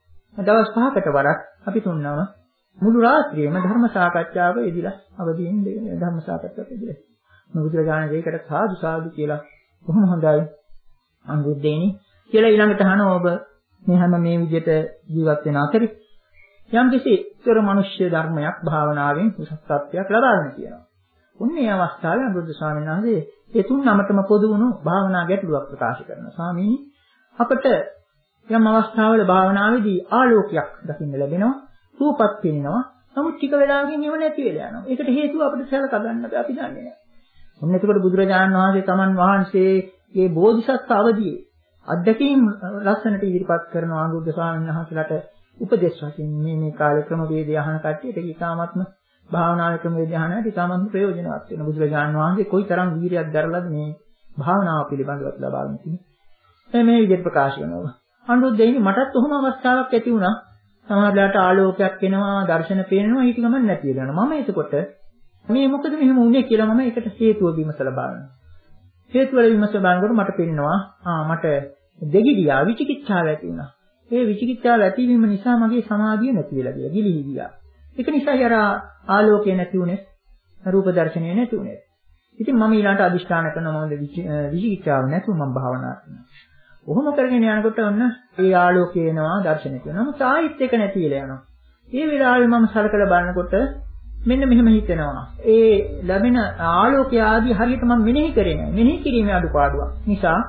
දවස් පහකට වරක් අපි තුන්නම මුළු රාත්‍රියේම ධර්ම සාකච්ඡාවක යෙදিলা අවදීන් ධර්ම සාකච්ඡාවක යෙදিলা. බුදුරජාණන් වහන්සේකට සාදු සාදු කියලා කොහොම හොඳයි අනුරුද්ධේනි කියලා ඊළඟට අහනවා ඔබ මේ හැම මේ විදිහට ජීවත් වෙන අතරේ යම් කිසි ඉතර මිනිස්්‍ය ධර්මයක් භාවනාවෙන් උසස්ත්වයක් ලබා ගන්න කියනවා. උන්නේ අවස්ථාවේ අනුරුද්ධ ස්වාමීන් වහන්සේ ඒ තුන් නමතම පොදු වුණු භාවනා ගැටලුවක් ප්‍රකාශ කරනවා. ස්වාමීනි අපට යම් අවස්ථාවල භාවනාවේදී ආලෝකයක් දකින්න ලැබෙනවා, රූපත් පෙනෙනවා. නමුත් ටික වෙලාවකින් ඒව නැති වෙලා යනවා. ඒකට හේතුව අපිට සැලක ගන්න බෑ අපි දන්නේ නැහැ. ඔන්න එතකොට බුදුරජාණන් වහන්සේ තමන් වහන්සේගේ බෝධිසත්ව අවදියේ අධ්‍යක්ීම් ලස්සනට ඉදිරිපත් කරන අනුරුද්ධ ස්වාමීන් වහන්සේලාට උපදේශ වශයෙන් මේ මේ කාලේ ක්‍රම වේදය අහන කට්ටියට ඒක ඉතාමත්ම භාවනාවේ ක්‍රම වේදය අහනට ඉතාමත්ම ප්‍රයෝජනවත් වෙන බුදුරජාණන් වහන්සේ කොයිතරම් වීරියක් දරලාද මේ භාවනාව පිළිබඳව ලබා ගන්න තියෙන්නේ. මේ විදිහට ප්‍රකාශ කරනවා. අනුරුද්ධයනි මටත් ඔහොම අවස්ථාවක් ඇති වුණා. සමහරවිට ආලෝකයක් එනවා, දර්ශන පේනවා, ඊට ගමන් නැති වෙනවා. මම එතකොට මේ මොකද මෙහෙම වුනේ කියලා මම ඒකට හේතුව විමසලා බලනවා. හේතු වල විමසලා බලනකොට මට පේනවා ආ මට දෙගිඩියා විචිකිච්ඡාව ඇති වුණා. ඒ විචිකිච්ඡාව ඇතිවීම නිසා මගේ සමාධිය නැති වෙලා ගියා. ගිලිහි ගියා. ඒක නිසායි අර ආලෝකය නැති උනේ, රූප දර්ශනය නැති උනේ. ඉතින් මම ඊළාට අදිෂ්ඨාන කරනවා මොකද විචිකිච්ඡාව නැතුව මම භාවනා කරනවා. ඔහොම කරගෙන යනකොට ඔන්න ඒ ආලෝකය එනවා, දර්ශනය කරනවා. නමුත් ආයිත් එක නැති වෙලා යනවා. ඒ වෙලාවේ මම සලකලා බලනකොට මෙන්න මෙහෙම හිතෙනවා. ඒ ලැබෙන ආලෝකය ආදී හරියට මම මෙනෙහි කරේ නැහැ. මෙනෙහි කිරීමේ අඩුපාඩුවක් නිසා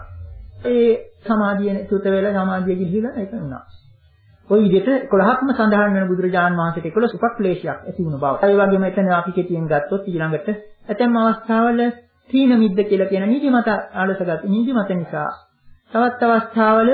ඒ සමාධිය සුත වෙලා සමාධිය ගිහිලා ඒක වුණා. ওই විදිහට එකොළහක්ම සඳහන් වෙන බුදුරජාන් වහන්සේට එකොළහ උපක්ලේශයක් ඇති වුණ බව. ඒ වගේම එතන අපි කෙටියෙන් ගත්තොත් ඊළඟට ඇතැම් අවස්ථාවල තීන මිද්ද කියලා කියන නිදිමත ආලසගත නිදිමත නිසා තවත් අවස්ථාවල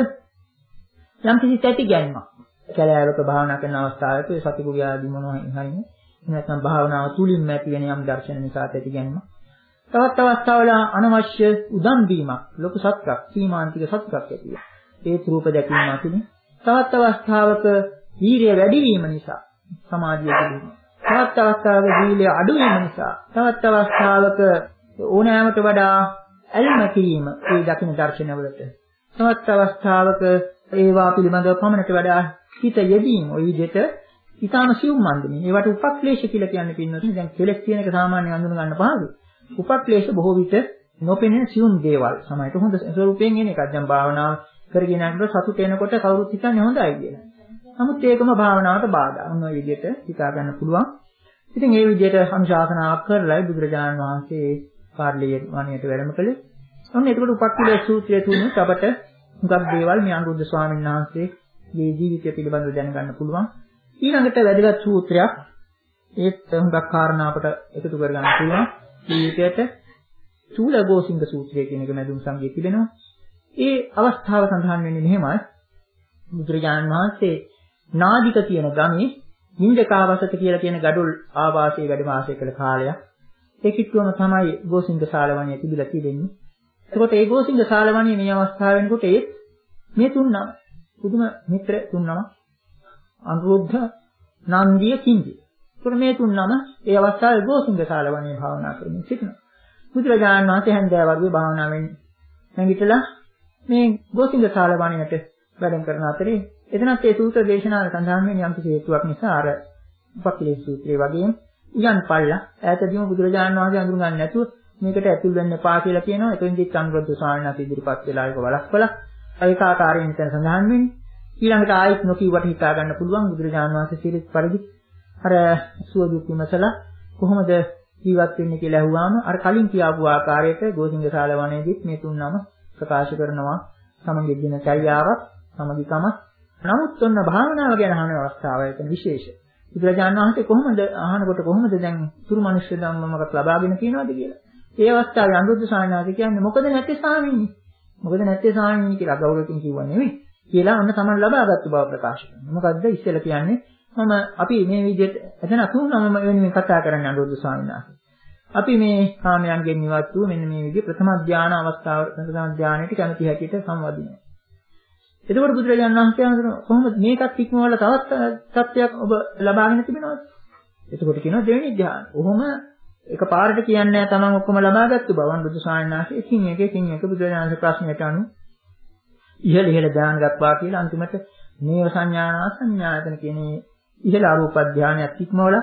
යම් කිසි තැති ගැනීමක්. කැලෑවක භාවනා කරන අවස්ථාවක සතිපුරිය ආදී මොනවා හරිනේ නැත්නම් භාවනාව තුලින්ම ඇති වෙන යම් දර්ශන නිසා ඇති ගැනීම. තවත් අවස්ථාවල අනවශ්‍ය උදම් වීමක්, ලොකු සත්‍යක්, සීමාන්තික සත්‍යක් ඇති වෙනවා. ඒ රූප දැකීම අතුලින්. තවත් අවස්ථාවක වීර්ය වැඩි වීම නිසා සමාධිය දිනුනවා. තවත් අවස්ථාවක වීර්ය අඩු වීම නිසා, තවත් අවස්ථාවක ඕනෑමට වඩා ඇල්ම කිරීම ඒ දකින දර්ශනවලට. තවත් අවස්ථාවක ඒවා පිළිබඳව පමණට වඩා හිත යෙදීම ওই විදිහට ඊටාම සියුම් මන්දනේ. ඒවට උපක්ලේශ කියලා කියන්නේ පින්නොත් දැන් කෙලෙස් කියන එක සාමාන්‍යයෙන් අඳුන ගන්න පහසුයි. උපක්ලේශ බොහෝ විට නොපෙනෙන සියුම් දේවල් සමහරට හොඳ ස්වරූපයෙන් එන එකක්. දැන් භාවනාව කරගෙන යනකොට සතුට එනකොට කවුරුත් හිතන්නේ හොඳයි කියලා. නමුත් ඒකම භාවනාවට බාධා. ඔන්න ඔය විදිහට හිතා ගන්න පුළුවන්. ඉතින් ඒ විදිහට අනුශාසනාවක් කරලා බුදුරජාණන් වහන්සේ පාර්ලියේ වණයට වැඩම කළේ. ඔන්න එතකොට උපක්ලේශ සූත්‍රය තුනත් අපට හුඟක් දේවල් මේ අනුරුද්ධ ස්වාමීන් වහන්සේගේ ජීවිතය පිළිබඳව දැනගන්න පුළුවන්. ඊළඟට වැදගත් සූත්‍රයක් ඒත් හුඟක් කාරණා අපට එකතු කරගන්න පුළුවන්. ජීවිතයට චූලගෝසිංග සූත්‍රය කියන එක මැදුම් සංගයේ තිබෙනවා. ඒ අවස්ථාව සඳහන් වෙන්නේ මෙහෙමයි. බුදුරජාණන් වහන්සේ නාදික කියන ගමේ නින්දකාවසත කියලා කියන ගඩොල් ආවාසයේ වැඩ වාසය කළ කාලයක්. ඒ කිට්ටුවම තමයි ගෝසිංග ශාලවණිය තිබිලා තියෙන්නේ. එතකොට ඒ ගෝසිංග ශාලවණිය මේ අවස්ථාව වෙනකොට ඒ මේ තුන්නම් පුදුම මිත්‍ර තුන්නම් අනුරුද්ධ නන්දිය කිංජි. එතකොට මේ තුන්නම් ඒ අවස්ථාවේ ගෝසිංග ශාලවණිය භාවනා කරමින් සිටිනවා. බුදුරජාණන් වහන්සේ හැන්දෑව වගේ භාවනාවෙන් නැගිටලා මේ ගෝසිංග ශාලවණියට වැඩම කරන අතරේ එතනත් ඒ සූත්‍ර දේශනාවේ සඳහන් වෙන යම් කිසි හේතුවක් නිසා අර උපක්ලේශ සූත්‍රයේ වගේම උයන් පල්ලා ඈතදීම බුදුරජාණන් වහන්සේ අඳුර ගන්න නැතුව මේකට ඇතුල් වෙන්න එපා කියලා කියනවා. එතෙන්දිත් අනුරුද්ධ ස්වාමීන් වහන්සේ ඉදිරිපත් වෙලා ඒක වළක්වලා ඒක ආකාරයෙන් මෙතන සඳහන් වෙන්නේ. ඊළඟට ආයෙත් නොකියවට හිතා ගන්න පුළුවන් බුදුරජාණන් වහන්සේ සිරිත් පරිදි අර සුව දුක් විමසලා කොහොමද ජීවත් වෙන්නේ කියලා අහුවාම අර කලින් කියාපු ආකාරයට ගෝසිංග ශාලවණේදීත් මේ තුන්නම ප්‍රකාශ කරනවා සමගි දිනචර්යාවක් සමගිකම. නමුත් ඔන්න භාවනාව ගැන අහන අවස්ථාව ඒක විශේෂ. බුදුරජාණන් වහන්සේ කොහොමද අහනකොට කොහොමද දැන් තුරු මනුෂ්‍ය ධම්මමකට ලබාගෙන තියනවද කියලා. ඒ අවස්ථාවේ අනුරුද්ධ ස්වාමීන් වහන්සේ කියන්නේ මොකද නැත්තේ ස්වාමීනි. මොකද නැත්තේ ස්වාමීනි කියලා ගෞරවකින් කිව්වා නෙවෙයි. කියලා ඔන්න තමයි ලබාගත්තු බව ප්‍රකාශ කරනවා. මොකද්ද ඉස්සෙල්ලා කියන්නේ මම අපි මේ විදිහට එතන තුනම වෙනුවෙන් කතා කරන්නේ අනුරුද්ධ ස්වාමීන් වහන්සේ. අපි මේ කාමයන්ගෙන් ඉවත් වූ මෙන්න මේ විදිහ ප්‍රථම ධානය අවස්ථාව ප්‍රථම ධානයට කැමති හැටියට සම්වදිනවා. එතකොට බුදුරජාණන් වහන්සේ අහනවා කොහොමද මේකත් ඉක්මවල තවත් සත්‍යයක් ඔබ ලබාගෙන තිබෙනවද? එතකොට කියනවා දෙවෙනි ධානය. ඔහොම එකපාරට කියන්නේ නැහැ තමන් ඔක්කොම ලබාගත්තු බව බුදු ස්වාමීන් වහන්සේ එකින් එක එකින් එක බුදුරජාණන් වහන්සේ ප්‍රශ්නයට අනුව ඉහළ ඉහළ ධානය ගත්තා කියලා අන්තිමට නේව සංඥානා සංඥායතන කියන ඉහළ අරූප ධානයක් ඉක්මවල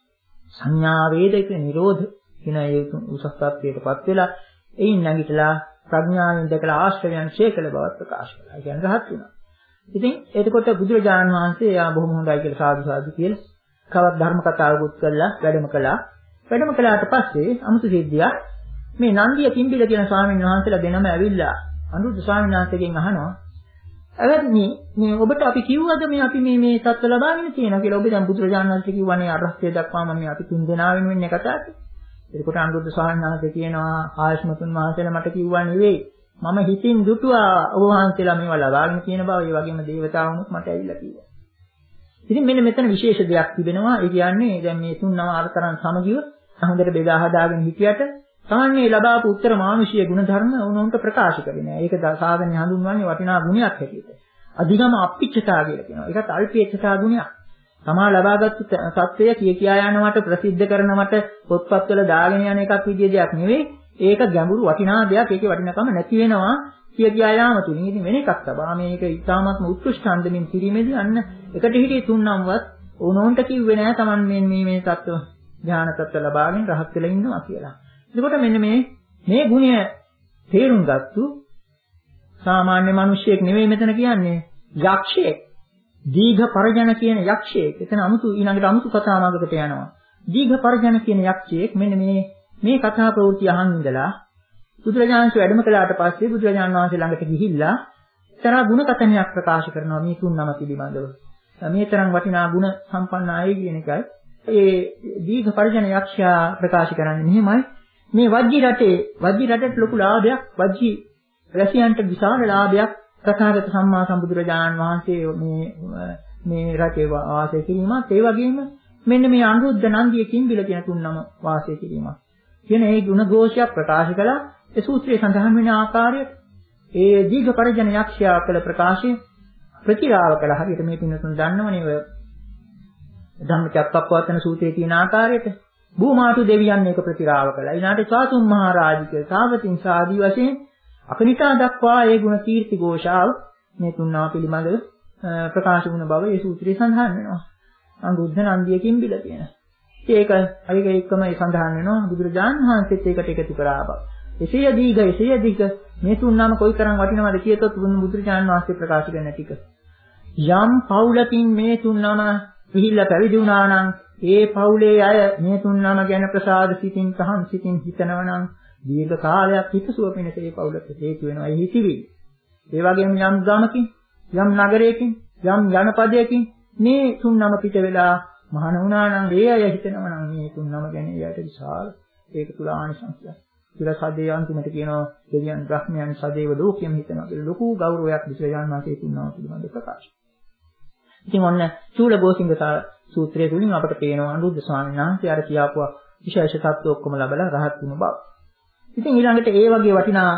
සංඥා වේදික නිරෝධ කියන ඒ උසස් ත්‍ත්වයටපත් වෙලා එයින් නැගිටලා ප්‍රඥාවෙන් දැකලා ආශ්‍රයයන් ශේකල බවත් ප්‍රකාශ කළා. ඒ කියන්නේ රහත් වුණා. ඉතින් එතකොට බුදුරජාණන් වහන්සේ යා බොහොම හොඳයි කියලා සාදු සාදු කියලා කවත් ධර්ම කතාවකුත් කළා වැඩම කළා. වැඩම කළාට පස්සේ අමුතු සිද්ධියක් මේ නන්දිය කිම්බිල කියන ස්වාමීන් වහන්සේලා දෙනම ඇවිල්ලා අනුරුද්ධ ස්වාමීන් වහන්සේගෙන් අහනවා "අවත්නි මේ ඔබට අපි කිව්වද මේ අපි මේ මේ සත්‍ය ලබාගෙන තියෙනවා කියලා? ඔබ දැන් බුදුරජාණන් වහන්සේ කිව්වනේ අරහත්ත්වයට දක්වාම මේ අපි තුන් දෙනා වෙනුවෙන් කතා කරන්නේ." එතකොට අනුරුද්ධ ස්වාමීන් වහන්සේ කියනවා ආයෂ්මතුන් වහන්සේලා මට කිව්වා නෙවෙයි මම හිතින් දුටුවා ඔබ වහන්සේලා මේවා ලබාගෙන තියෙන බව. ඒ වගේම දේවතාවුනුත් මට ඇවිල්ලා කිව්වා. ඉතින් මෙන්න මෙතන විශේෂ දෙයක් තිබෙනවා. ඒ කියන්නේ දැන් මේ තුන් නම අරතරන් සමගිව හොඳට බෙදා හදාගෙන හිටියට සාමාන්‍යයෙන් ලබාපු උත්තර මානුෂීය ගුණධර්ම උනොන්ට ප්‍රකාශ කරේ නෑ. ඒක සාධනෙ හඳුන්වන්නේ වටිනා ගුණයක් හැටියට. අධිගම අප්පිච්චතා කියලා කියනවා. ඒකත් අල්පේච්ඡතා ගුණයක්. තමා ලබාගත්තු සත්‍යය කිය කියා යනවට ප්‍රසිද්ධ කරනවට පොත්පත්වල දාගෙන යන එකක් විදිය දෙයක් නෙවෙයි. ඒක ගැඹුරු වටිනා දෙයක්. ඒකේ වටිනාකම නැති වෙනවා කිය කියා යාම තුලින්. ඉතින් වෙන එකක් තබා මේක ඉතාමත්ම උත්කෘෂ්ඨ අන්දමින් කිරීමේදී අන්න එකට හිටියේ තුන්නම්වත් ඕනෝන්ට කිව්වේ නෑ Taman මේ මේ මේ தত্ত্ব ඥාන தত্ত্ব ලබාගෙන රහත් වෙලා ඉන්නවා කියලා. එතකොට මෙන්න මේ මේ ගුණය තේරුම් ගත්තු සාමාන්‍ය මිනිසෙක් නෙවෙයි මෙතන කියන්නේ යක්ෂයෙක්. දීඝ පරජන කියන යක්ෂයෙක්. එතන අමුතු ඊළඟට අමුතු කතාමාර්ගකට යනවා. දීඝ පරජන කියන යක්ෂයෙක් මෙන්න මේ මේ කතා ප්‍රවෘත්ති අහන් ඉඳලා බුදුරජාණන් වහන්සේ වැඩම කළාට පස්සේ බුදුරජාණන් වහන්සේ ළඟට ගිහිල්ලා තරහ ගුණ කතනයක් ප්‍රකාශ කරනවා මේ තුන් නම පිළිබඳව. මේ තරම් වටිනා ගුණ සම්පන්න අය කියන එකයි. ඒ දීඝ පරජන යක්ෂයා ප්‍රකාශ කරන්නේ මෙහෙමයි. මේ වජ්ජි රටේ වජ්ජි රටට ලොකු ලාභයක් වජ්ජි රැසියන්ට විශාල ලාභයක් තථාගත සම්මා සම්බුදුරජාණන් වහන්සේ මේ මේ රටේ වාසය කිරීමත් ඒ වගේම මෙන්න මේ අනුරුද්ධ නන්දිය කිම්බිල කියන තුන් නම වාසය කිරීමත් කියන ඒ ගුණ ഘോഷයක් ප්‍රකාශ කළා. ඒ සූත්‍රයේ සඳහන් වෙන ආකාරයට ඒ දීඝ පරජන යක්ෂයා කළ ප්‍රකාශය ප්‍රතිරාව කළ හරියට මේ පින්නතුන් දන්නවනේ ඔය ධම්මචක්කප්පවත්තන සූත්‍රයේ තියෙන ආකාරයට භූමාතු දෙවියන් මේක ප්‍රතිරාව කළා. ඊළාට සාතුම් මහරජික සාවතින් සාදී වශයෙන් අකනිටා දක්වා ඒ ගුණ කීර්ති ഘോഷාව මේ තුන්නා පිළිබඳව ප්‍රකාශ වුණ බව ඒ සූත්‍රයේ සඳහන් වෙනවා. අනුරුද්ධ නන්දියකින් බිලා තියෙනවා. ඒක ඒක එක්කම සඳහන් වෙනවා බුදුරජාණන් වහන්සේත් ඒකට එකතු කරා බව. එසේය දීඝ එසේය දීඝ මේ තුන් නාම කොයිතරම් වටිනවද කියතොත් බුදුරජාණන් වහන්සේ ප්‍රකාශ කරන ටික. යම් පවුලකින් මේ තුන් නාම පිළිලා පැවිදි වුණා නම් ඒ පවුලේ අය මේ තුන් නාම ගැන ප්‍රසාද සිතින් තහන් සිතින් හිතනවා නම් දීර්ඝ කාලයක් හිතසුව පිණිස ඒ පවුලට හේතු වෙනවා. ඒ හිතිවිලි. ඒ වගේම යම් ගමකින් යම් නගරයකින් යම් ජනපදයකින් මේ තුන් නාම පිට වෙලා මහාන වුණා නම් ඒ අය හිතනවා නම් මේ තුන් නාම ගැන එයාට විශාල ඒක තුල ආනිසංසයක්. ඊට සදේ අන්තිමට කියනවා දෙවියන් බ්‍රහ්මයන් සදේව ලෝකෙම හිතනවා කියලා ලොකු ගෞරවයක් විශ්වයන් වාසේ තුන් නාම පිළිබඳ ප්‍රකාශ. ඉතින් ඔන්න චූලගෝසිංග සූත්‍රය තුලින් අපට පේනවා අනුරුද්ධ ස්වාමීන් වහන්සේ අර කියාපු විශේෂ තත්ත්ව ඔක්කොම ලබලා රහත් වුණ බව. ඉතින් ඊළඟට ඒ වගේ වටිනා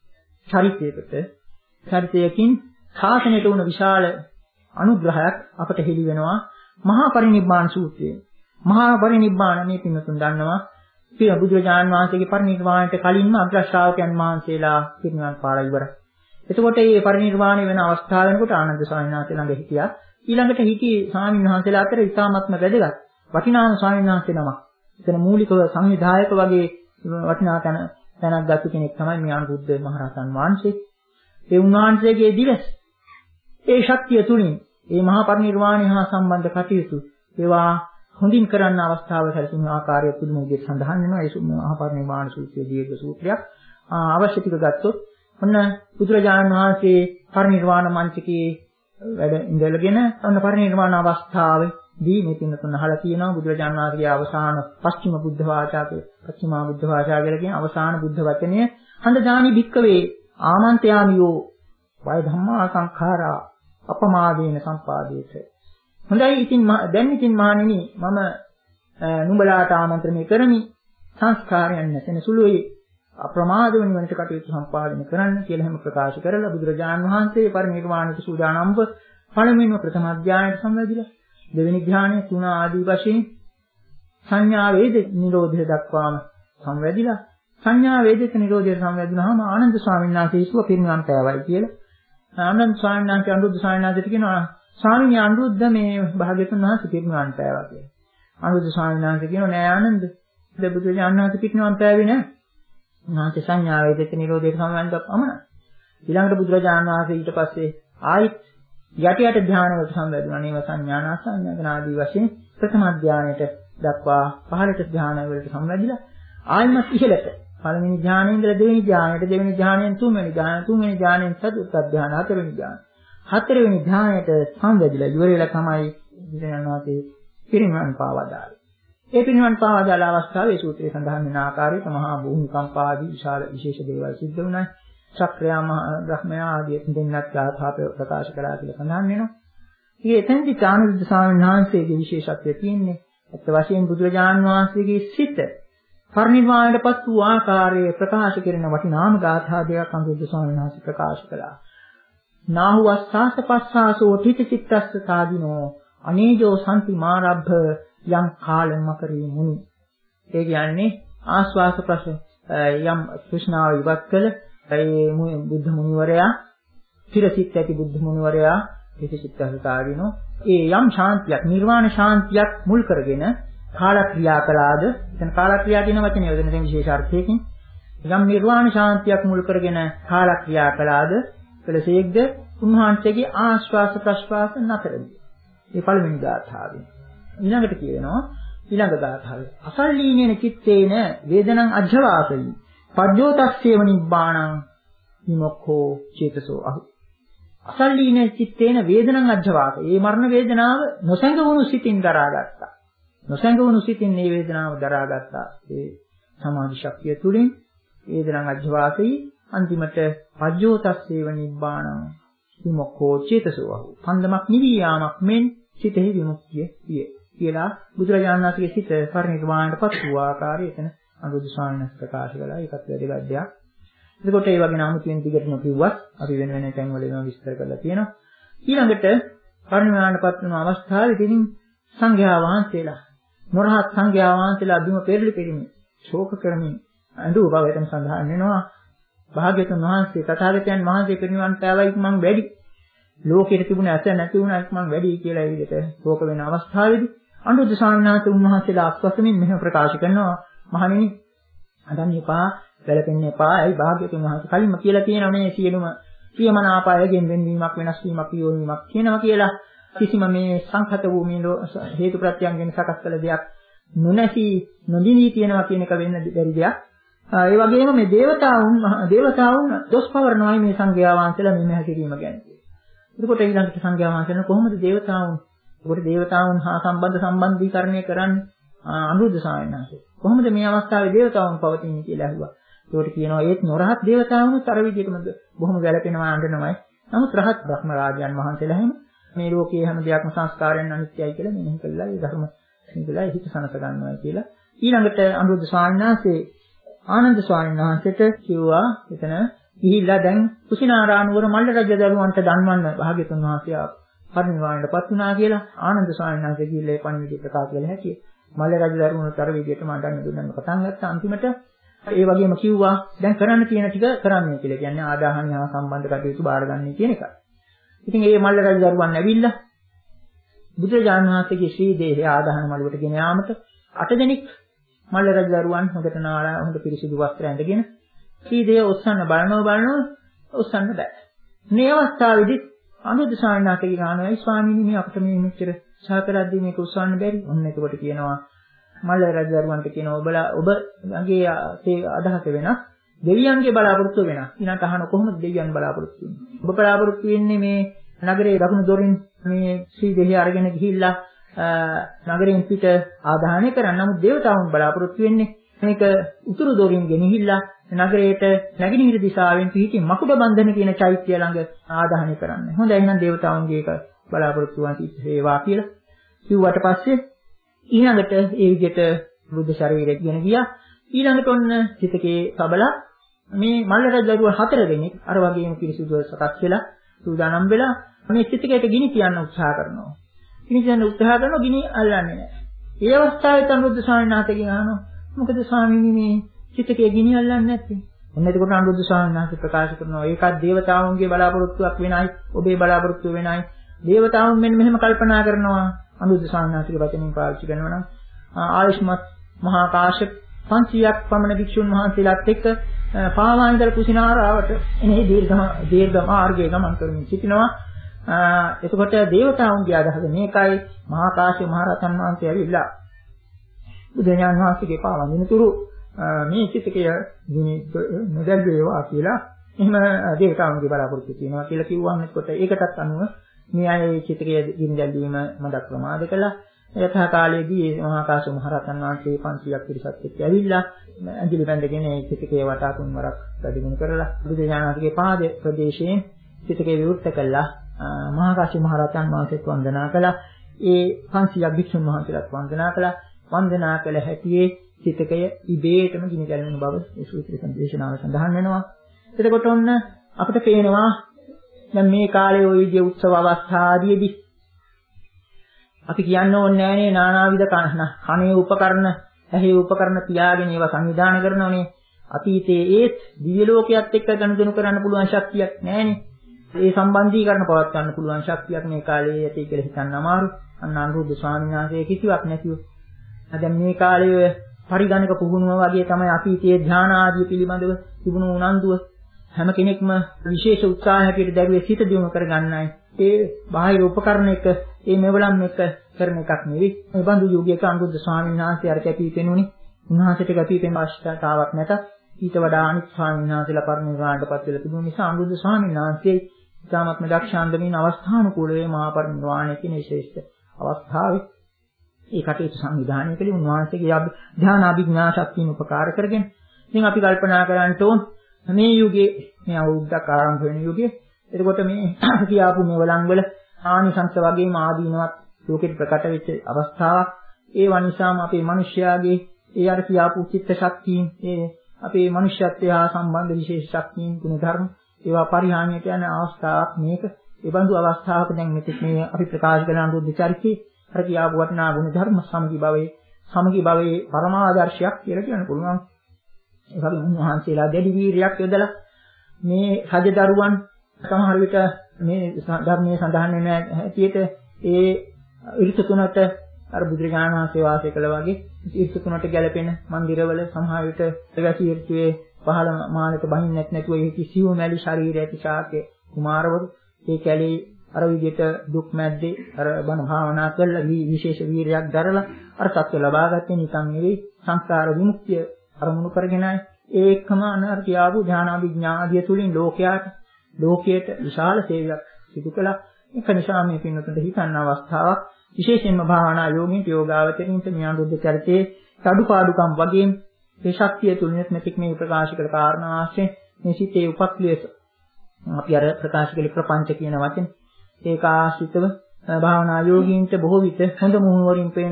චරිතයකට චරිතයකින් ශාසනයට වුණ විශාල අනුග්‍රහයක් අපට හෙළි වෙනවා මහා පරිනිබ්බාන සූත්‍රයේ. මහා පරිනිබ්බාන මේ පින්තුන් දන්නවා පිය බුදුරජාන් වහන්සේගේ පරිනිර්වාණයට කලින්ම අග්‍ර ශ්‍රාවකයන් වහන්සේලා පිරිනිවන් පාලා ඉවරයි. එතකොට මේ පරිනිර්වාණය වෙන අවස්ථාව වෙනකොට ආනන්ද ස්වාමීන් වහන්සේ ළඟ හිටියා. ඊළඟට හිටියේ ස්වාමීන් වහන්සේලා අතර ඉතාමත්ම වැදගත් වටිනාම ස්වාමීන් වහන්සේ නමක්. එතන මූලිකව සංවිධායක වගේ වටිනා තැන තැනක් ගත්ත කෙනෙක් තමයි මේ අනුරුද්ධ මහරහතන් වහන්සේ. ඒ උන්වහන්සේගේ දිවස් ඒ ශක්තිය තුලින් මේ මහා පරිනිර්වාණය හා සම්බන්ධ කටයුතු ඒවා හොඳින් කරන්න අවස්ථාව සැලසුම් ආකාරය පුදුම විදිහට සඳහන් වෙනවා. ඒ මහා පරිනිර්වාණ සූත්‍රයේ දීර්ඝ සූත්‍රයක්. අවශ්‍ය ටික ගත්තොත් ඔන්න බුදුරජාණන් වහන්සේ පරිනිර්වාණ මංචකයේ වැඩ ඉඳලාගෙන ඔන්න පරිනිර්වාණ අවස්ථාවේදී මේ පින්නතුන් අහලා තියෙනවා බුදුරජාණන් වහන්සේගේ අවසාන පස්චිම බුද්ධ වාචාවේ පස්චිමා බුද්ධ වාචා කියලා කියන අවසාන බුද්ධ වචනය හඳදානි භික්කවේ ආමන්ත්‍යාමියෝ වය ධම්මා සංඛාරා අපමාදේන සම්පාදේත. හොඳයි ඉතින් දැන් ඉතින් මහණෙනි මම නුඹලාට ආමන්ත්‍රණය කරමි සංස්කාරයන් නැසෙන සුළුයි අප්‍රමාද වෙන වෙනට කටයුතු සම්පාදනය කරන්න කියලා හැම ප්‍රකාශ කරලා බුදුරජාණන් වහන්සේ පරිනිර්වාණයට සූදානම්ව පළමුවෙනිම ප්‍රථම අධ්‍යානයට සම්බන්ධිලා දෙවෙනි ධ්‍යානය තුන ආදී වශයෙන් සංඥා වේද නිරෝධය දක්වාම සංවැදිලා සංඥා වේදිත නිරෝධය සංවැදුනහම ආනන්ද ස්වාමීන් වහන්සේ ඉස්සුව පිරිනිවන් පෑවයි කියලා ආනන්ද ස්වාමීන් වහන්සේ අනුරුද්ධ ස්වාමීන් වහන්සේට කියනවා ස්වාමීන් අනුරුද්ධ මේ භාග්‍යවතුන් වහන්සේ පිරිනිවන් පෑවා කියලා. අනුරුද්ධ ස්වාමීන් වහන්සේ කියනවා නෑ ආනන්ද බුදුරජාණන් වහන්සේ පිරිනිවන් පෑවේ නෑ. උන්වහන්සේ සංඥා වේදිත නිරෝධයට සම්බන්ධව පමණයි. ඊළඟට බුදුරජාණන් වහන්සේ ඊට පස්සේ ආයිත් යටි යට ධ්‍යාන වලට සම්බන්ධ නේව සංඥානා සංඥාන ආදී වශයෙන් ප්‍රථම ධ්‍යානයට දක්වා පහළට ධ්‍යාන වලට සම්බන්ධිලා ආයමත් ඉහළට පළවෙනි ධ්‍යානයේ ඉඳලා දෙවෙනි ධ්‍යානයට දෙවෙනි ධ්‍යානයෙන් තුන්වෙනි ධ්‍යාන තුන්වෙනි ධ්‍යානයෙන් චතුර්ථ ධ්‍යාන හතරවෙනි ධ්‍යාන හතරවෙනි ධ්‍යානයට සම්බන්ධිලා ඉවර වෙලා තමයි බුදුරජාණන් වහන්සේ පිරිනිවන් පාවදාළේ. ඒ පිරිනිවන් පාවදාළ අවස්ථාවේ සූත්‍රයේ සඳහන් වෙන ආකාරයට මහා භූමිකම්ප ආදී විශාල විශේෂ දේවල් සිද්ධ වුණා. ශක්‍රයා මහ බ්‍රහ්මයා ආදී දෙන්නත් ගාථා ප්‍රකාශ කළා කියලා සඳහන් වෙනවා. ඉතින් එතෙන්දි ආනන්ද ස්වාමීන් වහන්සේගේ විශේෂත්වය තියෙන්නේ අත් වශයෙන් බුදුරජාණන් වහන්සේගේ සිත පරිනිර්වාණයටපත් වූ ආකාරයේ ප්‍රකාශ කරන වටිනාම ගාථා දෙකක් අනුරුද්ධ ස්වාමීන් වහන්සේ ප්‍රකාශ කළා. නාහු වස්සාස පස්සාසෝ තිතිචිත්තස්ස සාදිනෝ අනේජෝ සම්ති මාරබ්බ යම් කාලෙම කරේ මුනි. ඒ කියන්නේ ආස්වාස ප්‍රස යම් කෘෂ්ණාව ඉවත් කළ ඒ බුද්ධ මුනිවරයා තිරසිත ඇති බුද්ධ මුනිවරයා තිතිචිත්තස්ස ඒ යම් ශාන්තියක් නිර්වාණ ශාන්තියක් මුල් කරගෙන කාලක්‍රියා කළාද එතන කාලක්‍රියා කියන වචනේ යොදන දෙන විශේෂ අර්ථයකින් යම් නිර්වාණ ශාන්තියක් මුල් කරගෙන කාලක්‍රියා කළාද කළසේක්ද උන්වහන්සේගේ ආශ්වාස ප්‍රශ්වාස නතරදී මේ පළවෙනි ගාථාවෙන් ඊළඟට කියනවා ඊළඟ ගාථාවේ අසල්ලීනේන චිත්තේන වේදනං අජ්ජවාසයි පජ්ජෝතස්සේව නිබ්බාණං විමුක්ඛෝ චේතසෝ අහු අසල්ලීනේ චිත්තේන වේදනං අජ්ජවාස ඒ මරණ වේදනාව නොසැඟවුණු සිතින් දරාගත්තා නොසැඟවුණු සිතින් මේ වේදනාව දරාගත්තා ඒ සමාධි ශක්තිය තුලින් වේදනං අජ්ජවාසයි අන්තිමට පජ්ජෝතස්සේව නිබ්බාණං විමුක්ඛෝ චේතසෝ අහු පන්දමක් නිවී යාමක් මෙන් සිතෙහි විමුක්තිය විය කියලා බුදුරජාණන් වහන්සේගේ සිත පරිනිර්වාණයටපත් වූ ආකාරය එතන අනුරුද්ධ ස්වාමීන් වහන්සේ ප්‍රකාශ කළා. ඒකත් වැදගත් දෙයක්. එතකොට ඒ වගේ නාමයෙන් දිගටම කිව්වත් අපි වෙන වෙන තැන් වල ඒවා විස්තර කරලා තියෙනවා. ඊළඟට පරිනිර්වාණයටපත් වුණු අවස්ථාවේදී සංඝයා වහන්සේලා නොරහත් සංඝයා වහන්සේලා බිම පෙරළි පෙරමින් ශෝක කරමින් අඬු බව එතන සඳහන් වෙනවා. භාග්‍යවතුන් වහන්සේ තථාගතයන් වහන්සේ පිරිනිවන් පෑවයි මං වැඩි. ලෝකෙට තිබුණ ඇස නැති වුණා ඉක්මන් වැඩි කියලා ඒ විදිහට ශෝක වෙන අවස්ථාවේදී අනුරුද්ධ ස්වාමීන් වහන්සේ උන්වහන්සේලා අස්වසමින් මෙහෙම ප්‍රකාශ කරනවා මහණෙනි අදන් එපා වැළපෙන්න එපා ඇයි භාග්‍යතුන් වහන්සේ කලින්ම කියලා තියෙනවා මේ සියලුම ප්‍රියමනාපයගෙන් වෙනවීමක් වෙනස් වීමක් යොවීමක් කියනවා කියලා කිසිම මේ සංඛත භූමියේ හේතු ප්‍රත්‍යයන්ගෙන් සකස් කළ දෙයක් නොනැසි නොදිනී තියෙනවා කියන එක වෙන්න බැරි දෙයක්. ඒ වගේම මේ දේවතාවුන් දේවතාවුන් දොස් පවරනවායි මේ සංඝයා වහන්සේලා මෙන්න හැසිරීම ගැන. එතකොට ඊළඟට සංඝයා වහන්සේලා කොහොමද දේවතාවුන් ඒකට දේවතාවුන් හා සම්බන්ධ සම්බන්ධීකරණය කරන්නේ අනුරුද්ධ ස්වාමීන් වහන්සේ. කොහොමද මේ අවස්ථාවේ දේවතාවුන් පවතින්නේ කියලා ඇහුවා. ඒකට කියනවා ඒත් නොරහත් දේවතාවුන් අර විදිහටම බොහොම ගැළපෙනවා අඬනවායි. නමුත් රහත් බ්‍රහ්ම රාජයන් වහන්සේලා හැම මේ ලෝකයේ හැම දෙයක්ම සංස්කාරයන් අනිත්‍යයි කියලා මෙනෙහි කළා. ඒ ධර්ම සිඳලා හිත සනස ගන්නවා කියලා. ඊළඟට අනුරුද්ධ ස්වාමීන් වහන්සේ ආනන්ද ස්වාමීන් වහන්සේට කිව්වා එතන ගිහිල්ලා දැන් කුසිනාරානුවර මල්ල රජ දරුවන්ට දන්වන්න භාග්‍යතුන් වහන්සේ පරිනිර්වාණයටපත් වුණා කියලා ආනන්ද ස්වාමීන් වහන්සේ ගිහිල්ලා ඒ පණිවිඩය ප්‍රකාශ කළ හැකියි. මල්ල රජ දරුවන්ට අර විදිහට මඩන්න දුන්නම පටන් ගත්තා. අන්තිමට ඒ වගේම කිව්වා දැන් කරන්න තියෙන ටික කරන්නේ කියලා. කියන්නේ ආදාහණය හා සම්බන්ධ කටයුතු බාරගන්නේ කියන එක. ඉතින් ඒ මල්ල රජ දරුවන් ඇවිල්ලා බුදුරජාණන් වහන්සේගේ ශ්‍රී දේහය ආදාහන මළුවට ගෙන යාමට අට දෙනෙක් මල්ල රජ දරුවන් හොඳට නාලා හොඳ පිරිසිදු වස්ත්‍ර ඇඳගෙන ශ්‍රී දේහ ඔස්සන්න බලනවා බලනවා ඔස්සන්න බෑ. මේ අවස්ථාවේදී අනුරුද්ධ ස්වාමීන් වහන්සේ කියනවා ස්වාමීනි මේ අපිට මේ මෙච්චර සහකරද්දී මේක උස්සන්න බැරි. ඔන්න එතකොට කියනවා මල්ල රජ දරුවන්ට කියනවා ඔබලා ඔබගේ අදහස වෙනස් දෙවියන්ගේ බලාපොරොත්තු වෙනස්. ඊළඟට අහන කොහොමද දෙවියන් බලාපොරොත්තු වෙන්නේ? ඔබ බලාපොරොත්තු වෙන්නේ මේ නගරේ දකුණු දොරින් මේ ශ්‍රී දෙවිය අරගෙන ගිහිල්ලා නගරෙන් පිට ආදාහනය කරන්න. නමුත් දේවතාවුන් බලාපොරොත්තු වෙන්නේ මේක උතුරු දොරින් ගෙනහිල්ලා නගරයට නැගෙනහිර දිශාවෙන් පිටින් මකුඩ බන්ධන කියන චෛත්‍යය ළඟ ආදාහනය කරන්න. හොඳයි එහෙනම් දේවතාවුන්ගේ එක බලාපොරොත්තු වන වේවා කියලා කිව්වට පස්සේ ඊළඟට ඒ විදිහට බුද්ධ ශරීරය ගෙන ගියා. ඊළඟට ඔන්න චිතකේ සබලා මේ මල්ල රජ දරුවෝ හතර දෙනෙක් අර වගේම පිරිසුදුව සකස් වෙලා සූදානම් වෙලා මේ චිතකයට ගිනි තියන්න උත්සාහ කරනවා. ගිනි තියන්න උත්සාහ කරනවා ගිනි අල්ලන්නේ නැහැ. ඒ අවස්ථාවේ අනුරුද්ධ ස්වාමීන් වහන්සේගෙන් අහනවා මොකද ස්වාමීනි මේ චිතකයේ ගිනි අල්ලන්නේ නැත්තේ? ඔන්න එතකොට අනුරුද්ධ ස්වාමීන් වහන්සේ ප්‍රකාශ කරනවා ඒකත් දේවතාවුන්ගේ බලාපොරොත්තුවක් වෙනයි ඔබේ බලාපොරොත්තුව වෙනයි. දේවතාවුන් මෙන්න මෙහෙම කල්පනා කරනවා අනුරුද්ධ ස්වාමීන් වහන්සේගේ වචනින් පාවිච්චි කරනවා නම් ආයුෂ්මත් මහා කාශ්‍යප පන්සියයක් පමණ භික්ෂුන් වහන්සේලාත් එක්ක පාවාන්දර කුසිනාරාවට එනේ දීර්ඝ දීර්ඝ මාර්ගයේ ගමන් කරමින් සිටිනවා. එතකොට දේවතාවුන්ගේ අදහස මේකයි මහා කාශ්‍යප මහ රහතන් වහන්සේ ඇවිල්ලා බුදුන් වහන්සේගේ පාවන්දිනතුරු මේ චිතකය ගිනි නොදැල් වේවා කියලා එහෙම දේවතාවුන්ගේ බලාපොරොත්තු තියෙනවා කියලා කිව්වම එතකොට ඒකටත් අනුව මේ අය චිතකය ගිනි දැල්වීම මඩක් ප්‍රමාද කළා. යථා කාලයේදී මහා කාශ්‍යප මහ රහතන් වහන්සේ පන්සියයක් පිරිසත් එක්ක ඇවිල්ලා ඇඟිලි බැඳගෙන ඒ චිතකේ වටා තුන් වරක් වැඩිමුණු කරලා බුදුජානකගේ පාද ප්‍රදේශයෙන් චිතකේ විවෘත කළා. මහා කාශ්‍යප මහ රහතන් වහන්සේත් වන්දනා කළා. ඒ පන්සියයක් භික්ෂුන් වහන්සේලාත් වන්දනා කළා. වන්දනා කළ හැටියේ චිතකය ඉබේටම ගිනි ගැලවෙන බව ඒ සූත්‍ර සංදේශනාව සඳහන් වෙනවා. එතකොට ඔන්න අපිට පේනවා දැන් මේ කාලේ ওই විදිය උත්සව අවස්ථාවේදී අපි කියන්න ඕනේ නෑනේ නානාවිද කණේ උපකරණ, ඇහි උපකරණ තියාගෙන ඒවා සංවිධානය කරනෝනේ. අතීතයේ ඒත් දිව්‍ය ලෝකයක් එක්ක ගනුදෙනු කරන්න පුළුවන් ශක්තියක් නෑනේ. ඒ සම්බන්ධීකරණ පවත් ගන්න පුළුවන් ශක්තියක් මේ කාලේ ඇති කියලා හිතන්න අමාරු. අන්න අනුරුද්ධ ස්වාමීන් වහන්සේ කිසිවක් නැතිව. දැන් මේ කාලේ පරිගණක පුහුණුව වගේ තමයි අතීතයේ ධ්‍යාන ආදී පිළිබඳව තිබුණු උනන්දුව හැම කෙනෙක්ම විශේෂ උත්සාහයකට දැරුවේ සිත දියුණු කරගන්නයි. ඒ බාහිර උපකරණ එක ඒ මෙවලම් එක කරන එකක් නෙවෙයි. මේ බඳු යෝගයක අනුරුද්ධ ස්වාමීන් වහන්සේ අර කැපී පෙනුනේ. උන්වහන්සේට කැපී පෙනෙන අවශ්‍යතාවක් නැත. ඊට වඩා අනිත් ස්වාමීන් වහන්සේලා පරිනිර්වාණයටපත් වෙලා තිබුණ නිසා අනුරුද්ධ ස්වාමීන් වහන්සේ ඉතාමත්ම දක්ෂාන්දමින් අවස්ථානුකූලව මහා පරිනිර්වාණය කියන විශේෂ අවස්ථාවේ ඒ කටයුතු සංවිධානය කළේ උන්වහන්සේගේ ධ්‍යාන අභිඥා ශක්තියන උපකාර කරගෙන. ඉතින් අපි කල්පනා කරන්න ඕන මේ යුගයේ මේ අවුරුද්දක් ආරම්භ වෙන යුගයේ එතකොට මේ කියාපු මේ වළං වල ආනිසංස වගේම ආදීනවත් ලෝකෙට ප්‍රකට වෙච්ච අවස්ථාවක්. ඒ වනිසාම අපේ මිනිස්යාගේ ඒ අර කියාපු චිත්ත ශක්තියින් ඒ අපේ මනුෂ්‍යත්වය හා සම්බන්ධ විශේෂ ශක්තියින් ගුණ ධර්ම ඒවා පරිහානියට යන අවස්ථාවක් මේක. ඒ බඳු අවස්ථාවක දැන් මෙතෙක් මේ අපි ප්‍රකාශ කරන අනුරුද්ධ චරිතයේ අර කියාපු වටිනා ගුණ ධර්ම සමගි භවයේ සමගි භවයේ පරමාදර්ශයක් කියලා කියන්න පුළුවන්. ඒ වගේ උන්වහන්සේලා දැඩි වීරියක් යොදලා මේ රජදරුවන් සමහර විට මේ ධර්මයේ සඳහන් වෙන හැටියට ඒ ඍතු තුනට අර බුදුරජාණන් වහන්සේ වාසය කළ වගේ ඍතු තුනට ගැලපෙන මන්දිරවල සමහර විට වැසි ඍතුවේ පහළ මාලක බහින්නත් නැතුව ඒ කිසියම් මැලි ශරීරය ඇති ශාක්‍ය කුමාරවරු ඒ කැලේ අර විදිහට දුක් මැද්දේ අර බණ භාවනා කරලා විශේෂ වීරයක් දරලා අර සත්‍ය ලබාගත්තේ නිකන් නෙවෙයි සංස්කාර විමුක්තිය අරමුණු කරගෙනයි ඒකම අනර්ථ යාවු ඥානාභිඥාදිය තුලින් ලෝකයට ලෝකයට විශාල සේවයක් සිදු කළා. ඒක නිසා මේ පින්නතුන්ට හිතන්න අවස්ථාවක් විශේෂයෙන්ම භාවනා යෝගීන්ට යෝගාවචරින්ට මේ අනුරුද්ධ චරිතයේ කඩුපාඩුකම් වගේ මේ ශක්තිය තුලින් මෙතික් මේ ප්‍රකාශ කළ කාරණා ආශ්‍රයෙන් මේ සිතේ උපක්ලේශ අපි අර ප්‍රකාශ කළ ප්‍රපංච කියන වචනේ ඒක ආශ්‍රිතව භාවනා යෝගීන්ට බොහෝ විට හොඳ මුහුණුවරින් පේන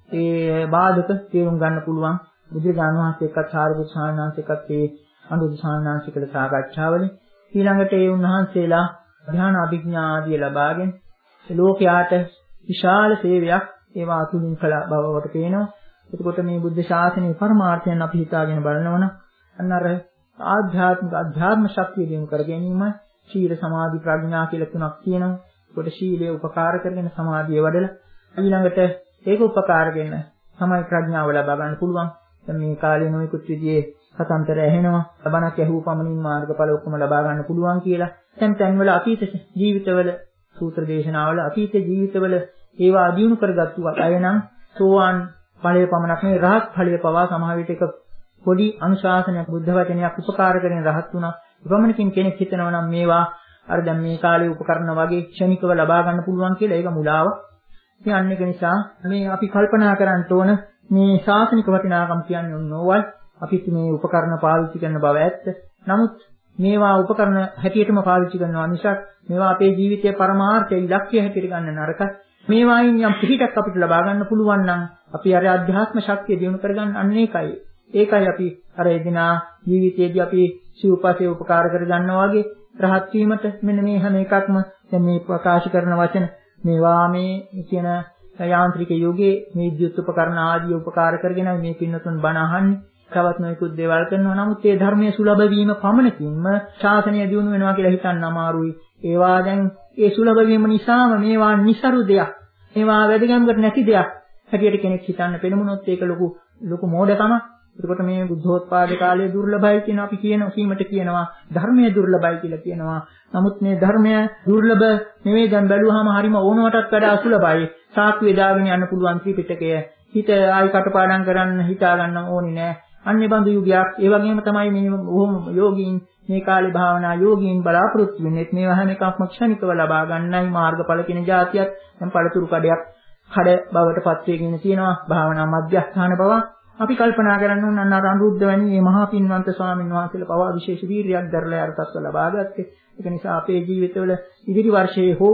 ඒ බාධක තේරුම් ගන්න පුළුවන්. බුදුරජාණන් වහන්සේ එක්කත් සාරිපුත්‍ර ස්වාමීන් වහන්සේ එක්කත් මේ අනුරුද්ධ ස්වාමීන් වහන්සේ කළ සාකච්ඡාවල ඊළඟට ඒ උන්වහන්සේලා ධ්‍යාන අභිඥා ආදී ලබාගෙන ලෝකයාට විශාල සේවයක් ඒවා තුලින් කළ බවට පේනවා. එතකොට මේ බුද්ධ ශාසනයේ පරමාර්ථයන් අපි හිතාගෙන බලනවනම් අන්න අර ආධ්‍යාත්මික අධ්‍යාත්ම ශක්තිය දිනු කර ගැනීම ශීල සමාධි ප්‍රඥා කියලා තුනක් තියෙනවා. ඒකට ශීලය උපකාර කරගෙන සමාධිය වඩලා ඊළඟට ඒක උපකාර කරගෙන තමයි ප්‍රඥාව ලබා ගන්න පුළුවන්. දැන් මේ කාලේ නොයෙකුත් විදිහේ කතන්තර ඇහෙනවා. ලබනක් ඇහුව පමණින් මාර්ගඵල ඔක්කොම ලබා ගන්න පුළුවන් කියලා. දැන් තැන්වල අතීත ජීවිතවල සූත්‍ර දේශනාවල අතීත ජීවිතවල ඒවා අදියුණු කරගත්තු අය නම් සෝවාන් ඵලයේ පමණක් නෙවෙයි රහත් ඵලයේ පවා සමහර විට එක පොඩි අනුශාසනයක් බුද්ධ වචනයක් උපකාර කරගෙන රහත් වුණා. එපමණකින් කෙනෙක් හිතනවා නම් මේවා අර දැන් මේ කාලේ උපකරණ වගේ ක්ෂණිකව ලබා ගන්න පුළුවන් කියලා ඒක මුලාව. ඉතින් අන්න ඒක නිසා මේ අපි කල්පනා කරන්න ඕන මේ ශාසනික වටිනාකම් කියන්නේ ඕනෝවල් අපිත් මේ උපකරණ පාවිච්චි කරන බව ඇත්ත. නමුත් මේවා උපකරණ හැටියටම පාවිච්චි කරනවා මිසක් මේවා අපේ ජීවිතයේ පරමාර්ථය ඉලක්කය හැටියට ගන්න නරකයි. මේවායින් යම් පිහිටක් අපිට ලබා ගන්න පුළුවන් නම් අපි අර අධ්‍යාත්ම ශක්තිය දිනු කරගන්න අන්න ඒකයි. ඒකයි අපි අර එදිනා ජීවිතයේදී අපි සිව්පසේ උපකාර කරගන්නවා වගේ රහත් වීමට මෙන්න මේ හැම එකක්ම දැන් මේ ප්‍රකාශ කරන වචන මේවා මේ කියන යාන්ත්‍රික යුගයේ මේ විද්‍යුත් උපකරණ ආදී උපකාර කරගෙන මේ පින්නතුන් බණ අහන්නේ. තවත් නොයෙකුත් දේවල් කරනවා. නමුත් ඒ ධර්මයේ සුලභ වීම පමණකින්ම ශාසනය දියුණු වෙනවා කියලා හිතන්න අමාරුයි. ඒවා දැන් ඒ සුලභ වීම නිසාම මේවා නිසරු දෙයක්. මේවා වැදගත්කමකට නැති දෙයක්. හැටියට කෙනෙක් හිතන්න පෙනුනොත් ඒක ලොකු ලොකු මෝඩකමක්. එතකොට මේ බුද්ධෝත්පාද කාලයේ දුර්ලභයි කියන අපි කියන කීමට කියනවා ධර්මයේ දුර්ලභයි කියලා කියනවා. නමුත් මේ ධර්මය දුර්ලභ නෙවෙයි දැන් බැලුවාම හරිම ඕනවටත් වඩා අසුලභයි. සාක්කුවේ දාගෙන යන්න පුළුවන් ත්‍රිපිටකය. හිත ආයි කටපාඩම් කරන්න හිතා ගන්න ඕනේ නෑ. අන්නේ බඳු යුගයක්. ඒ වගේම තමයි මේ බොහොම යෝගීන් මේ කාලේ භාවනා යෝගීන් බලාපොරොත්තු වෙන්නේ මේවා හැම එකක්ම ක්ෂණිකව ලබා ගන්නයි මාර්ගඵල කියන જાතියක් දැන් පළතුරු කඩයක් කඩ බවට පත් වෙගෙන තියෙනවා භාවනා මධ්‍යස්ථාන බව අපි කල්පනා කරන්න ඕන අන්න අනුරුද්ධ වැනි මේ මහා පින්වන්ත ස්වාමීන් වහන්සේලා පවා විශේෂ වීරියක් දරලා අරතස්ව ලබා ගත්තේ. ඒක නිසා අපේ ජීවිතවල ඉදිරි වර්ෂයේ හෝ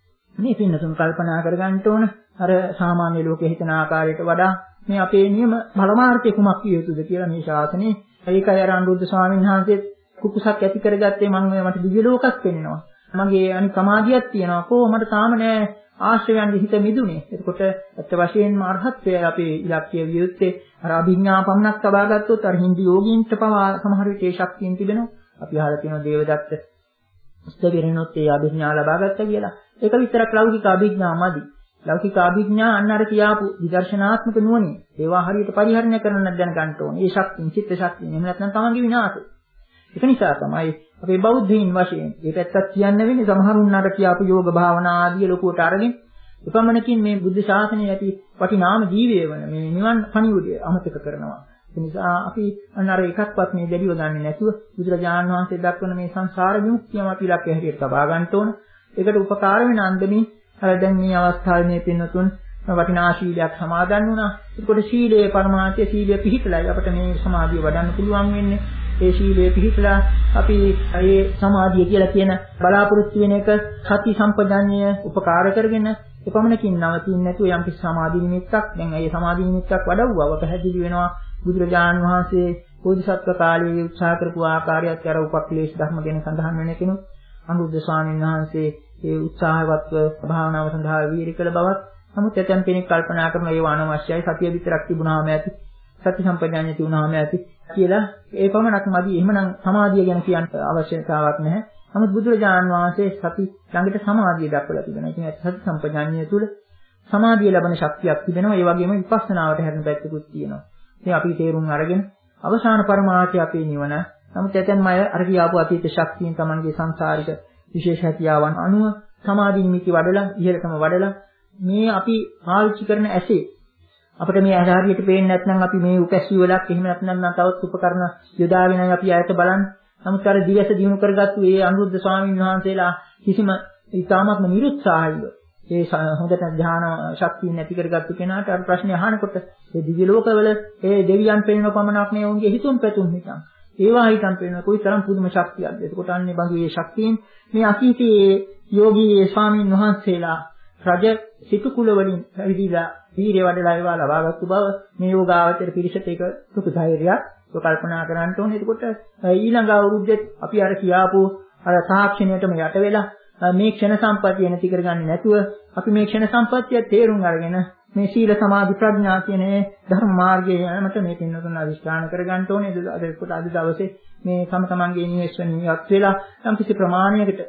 මේ පින්නතුන් කල්පනා කරගන්න ඕන අර සාමාන්‍ය ලෝකයේ හිතන ආකාරයට වඩා මේ අපේ නියම බලමාර්ථය කුමක් විය යුතුද කියලා මේ ශාසනයේ ඒකයි අර අනුරුද්ධ ස්වාමීන් වහන්සේ කුකුසක් ඇති කරගත්තේ මම මට දිව්‍ය ලෝකයක් පෙන්වනවා. මගේ අනිත් සමාධියක් තියෙනවා. කොහොමද තාම නෑ ආශ්‍රයයන්ගේ හිත මිදුනේ. එතකොට අත්ත වශයෙන්ම අරහත්ත්වය අපේ ඉලක්කය විය යුත්තේ අර අභිඥා පමණක් ලබා ගත්තොත් අර හින්දි යෝගීන්ට පවා සමහර විට ඒ ශක්තියින් තිබෙනවා. අපි අහලා තියෙනවා දේවදත්ත ස්තවිරනොත් ඒ අභිඥා ලබා ගත්තා කියලා. ඒක විතරක් ලෞකික අභිඥාමදි. ලෞකික අභිඥා අන්න අර කියාපු විදර්ශනාත්මක නුවණින් ඒවා හරියට පරිහරණය කරන්න දැන ගන්න ඕනේ. ඒ ශක්තිය, චිත්ත ශක්තිය. එහෙම නැත්නම් තමන්ගේ විනාශය. ඒක නිසා තමයි අපේ බෞද්ධයින් වශයෙන් මේ පැත්තක් කියන්න වෙන්නේ සමහරුන් අර කියාපු යෝග භාවනා ආදී ලොකුවට අරගෙන උපමනකින් මේ බුද්ධ ශාසනයේ ඇති වටිනාම ජීවය වන මේ නිවන් පණිවිඩය අමතක කරනවා. ඒ නිසා අපි අන්න අර එකක්වත් මේ දෙලිව ගන්නේ නැතුව බුදුරජාණන් වහන්සේ දක්වන මේ සංසාර විමුක්තියම අපි ඉලක්කය හැටියට තබා ගන්න ඕන. ඒකට උපකාර වෙන අන්දමින් අර දැන් මේ අවස්ථාවේ මේ පින්නතුන් වටිනා ශීලයක් සමාදන් වුණා. ඒකට ශීලයේ පරමාර්ථය ශීලයේ පිහිටලයි අපිට මේ සමාධිය වඩන්න පුළුවන් වෙන්නේ. ඒ ශීලයේ පිහිටලා අපි ඒ සමාධිය කියලා කියන බලාපොරොත්තු වෙන එක සති සම්පජාඤ්ඤය උපකාර කරගෙන එපමණකින් නවතින්නේ නැතුව යම් කිසි සමාධි නිමිත්තක් දැන් ඒ සමාධි නිමිත්තක් වඩවුවා පැහැදිලි වෙනවා බුදුරජාණන් වහන්සේ බෝධිසත්ව කාලයේ උත්සාහ කරපු ආකාරයත් අර උපක්ලේශ ධර්ම ගැන සඳහන් වෙන කෙනෙක් අනුරුද්ධ ස්වාමීන් වහන්සේ ඒ උත්සාහවත්ව භාවනාව සඳහා වීර්ය කළ බවත් නමුත් ඇතම් කෙනෙක් කල්පනා කරන ඒව අනවශ්‍යයි සතිය විතරක් තිබුණාම ඇති සති සම්පජාඤ්ඤය තිබුණාම ඇති කියලා ඒ පමණක් මදි එහෙමනම් සමාධිය ගැන කියන්න අවශ්‍යතාවක් නැහැ නමුත් බුදුරජාණන් වහන්සේ සති ළඟට සමාධිය දක්වලා තිබෙනවා. ඉතින් සති සම්පජාඤ්ඤය තුළ සමාධිය ලැබෙන ශක්තියක් තිබෙනවා. ඒ වගේම විපස්සනාවට හැරෙන පැත්තකුත් තියෙනවා. ඉතින් අපි තේරුම් අරගෙන අවසාන පරමාර්ථය අපේ නිවන. නමුත් ඇතැම් අය අර කියාපු අතීත ශක්තියෙන් Tamanගේ සංසාරික විශේෂ හැකියාවන් අනුව සමාධි නිමිති වඩලා ඉහළටම වඩලා මේ අපි පාවිච්චි කරන ඇසේ අපිට මේ ආධාරියට පේන්නේ නැත්නම් අපි මේ උපැස්සී වලක් එහෙම නැත්නම් තවත් උපකරණ යොදාගෙනයි අපි ආයත බලන්නේ. නමුත් අර දිවස දිනු කරගත්තු ඒ අනුරුද්ධ ස්වාමීන් වහන්සේලා කිසිම ඉතාමත්ම නිරුත්සාහීව ඒ හොඳට ධ්‍යාන ශක්තිය නැති කරගත්තු කෙනාට අර ප්‍රශ්නේ අහනකොට ඒ දිව්‍ය ලෝකවල ඒ දෙවියන් පෙන්වන පමණක් නේ උන්ගේ හිතුම් පැතුම් හිතන්. ඒවා හිතන් පෙන්වන කොයි තරම් පුදුම ශක්තියක්ද. එතකොට අන්නේ බඳු මේ ශක්තියෙන් මේ අතීතයේ යෝගී ස්වාමීන් වහන්සේලා රජ සිටු කුල වලින් පැවිදිලා වීර්ය වඩලා ඒවා ලබාගත්තු බව මේ යෝගාවචර පිරිසට ඒක සුඛ ධෛර්යයක් කල්පනා කරන්න ඕනේ. එතකොට ඊළඟ අවුරුද්දේ අපි අර කියාපු අර තාක්ෂණයටම යට වෙලා මේ ක්ෂණ සම්පත්තිය නැති කරගන්නේ නැතුව අපි මේ ක්ෂණ සම්පත්තිය තේරුම් අරගෙන මේ සීල සමාධි ප්‍රඥා කියන ධර්ම මාර්ගයේ යනමත මේ පින්නතුන් අදිස්ථාන කරගන්න ඕනේ. අද කොට අද දවසේ මේ තම තමන්ගේ නිවෙස්වනියක් වෙලා යම් කිසි ප්‍රමාණයකට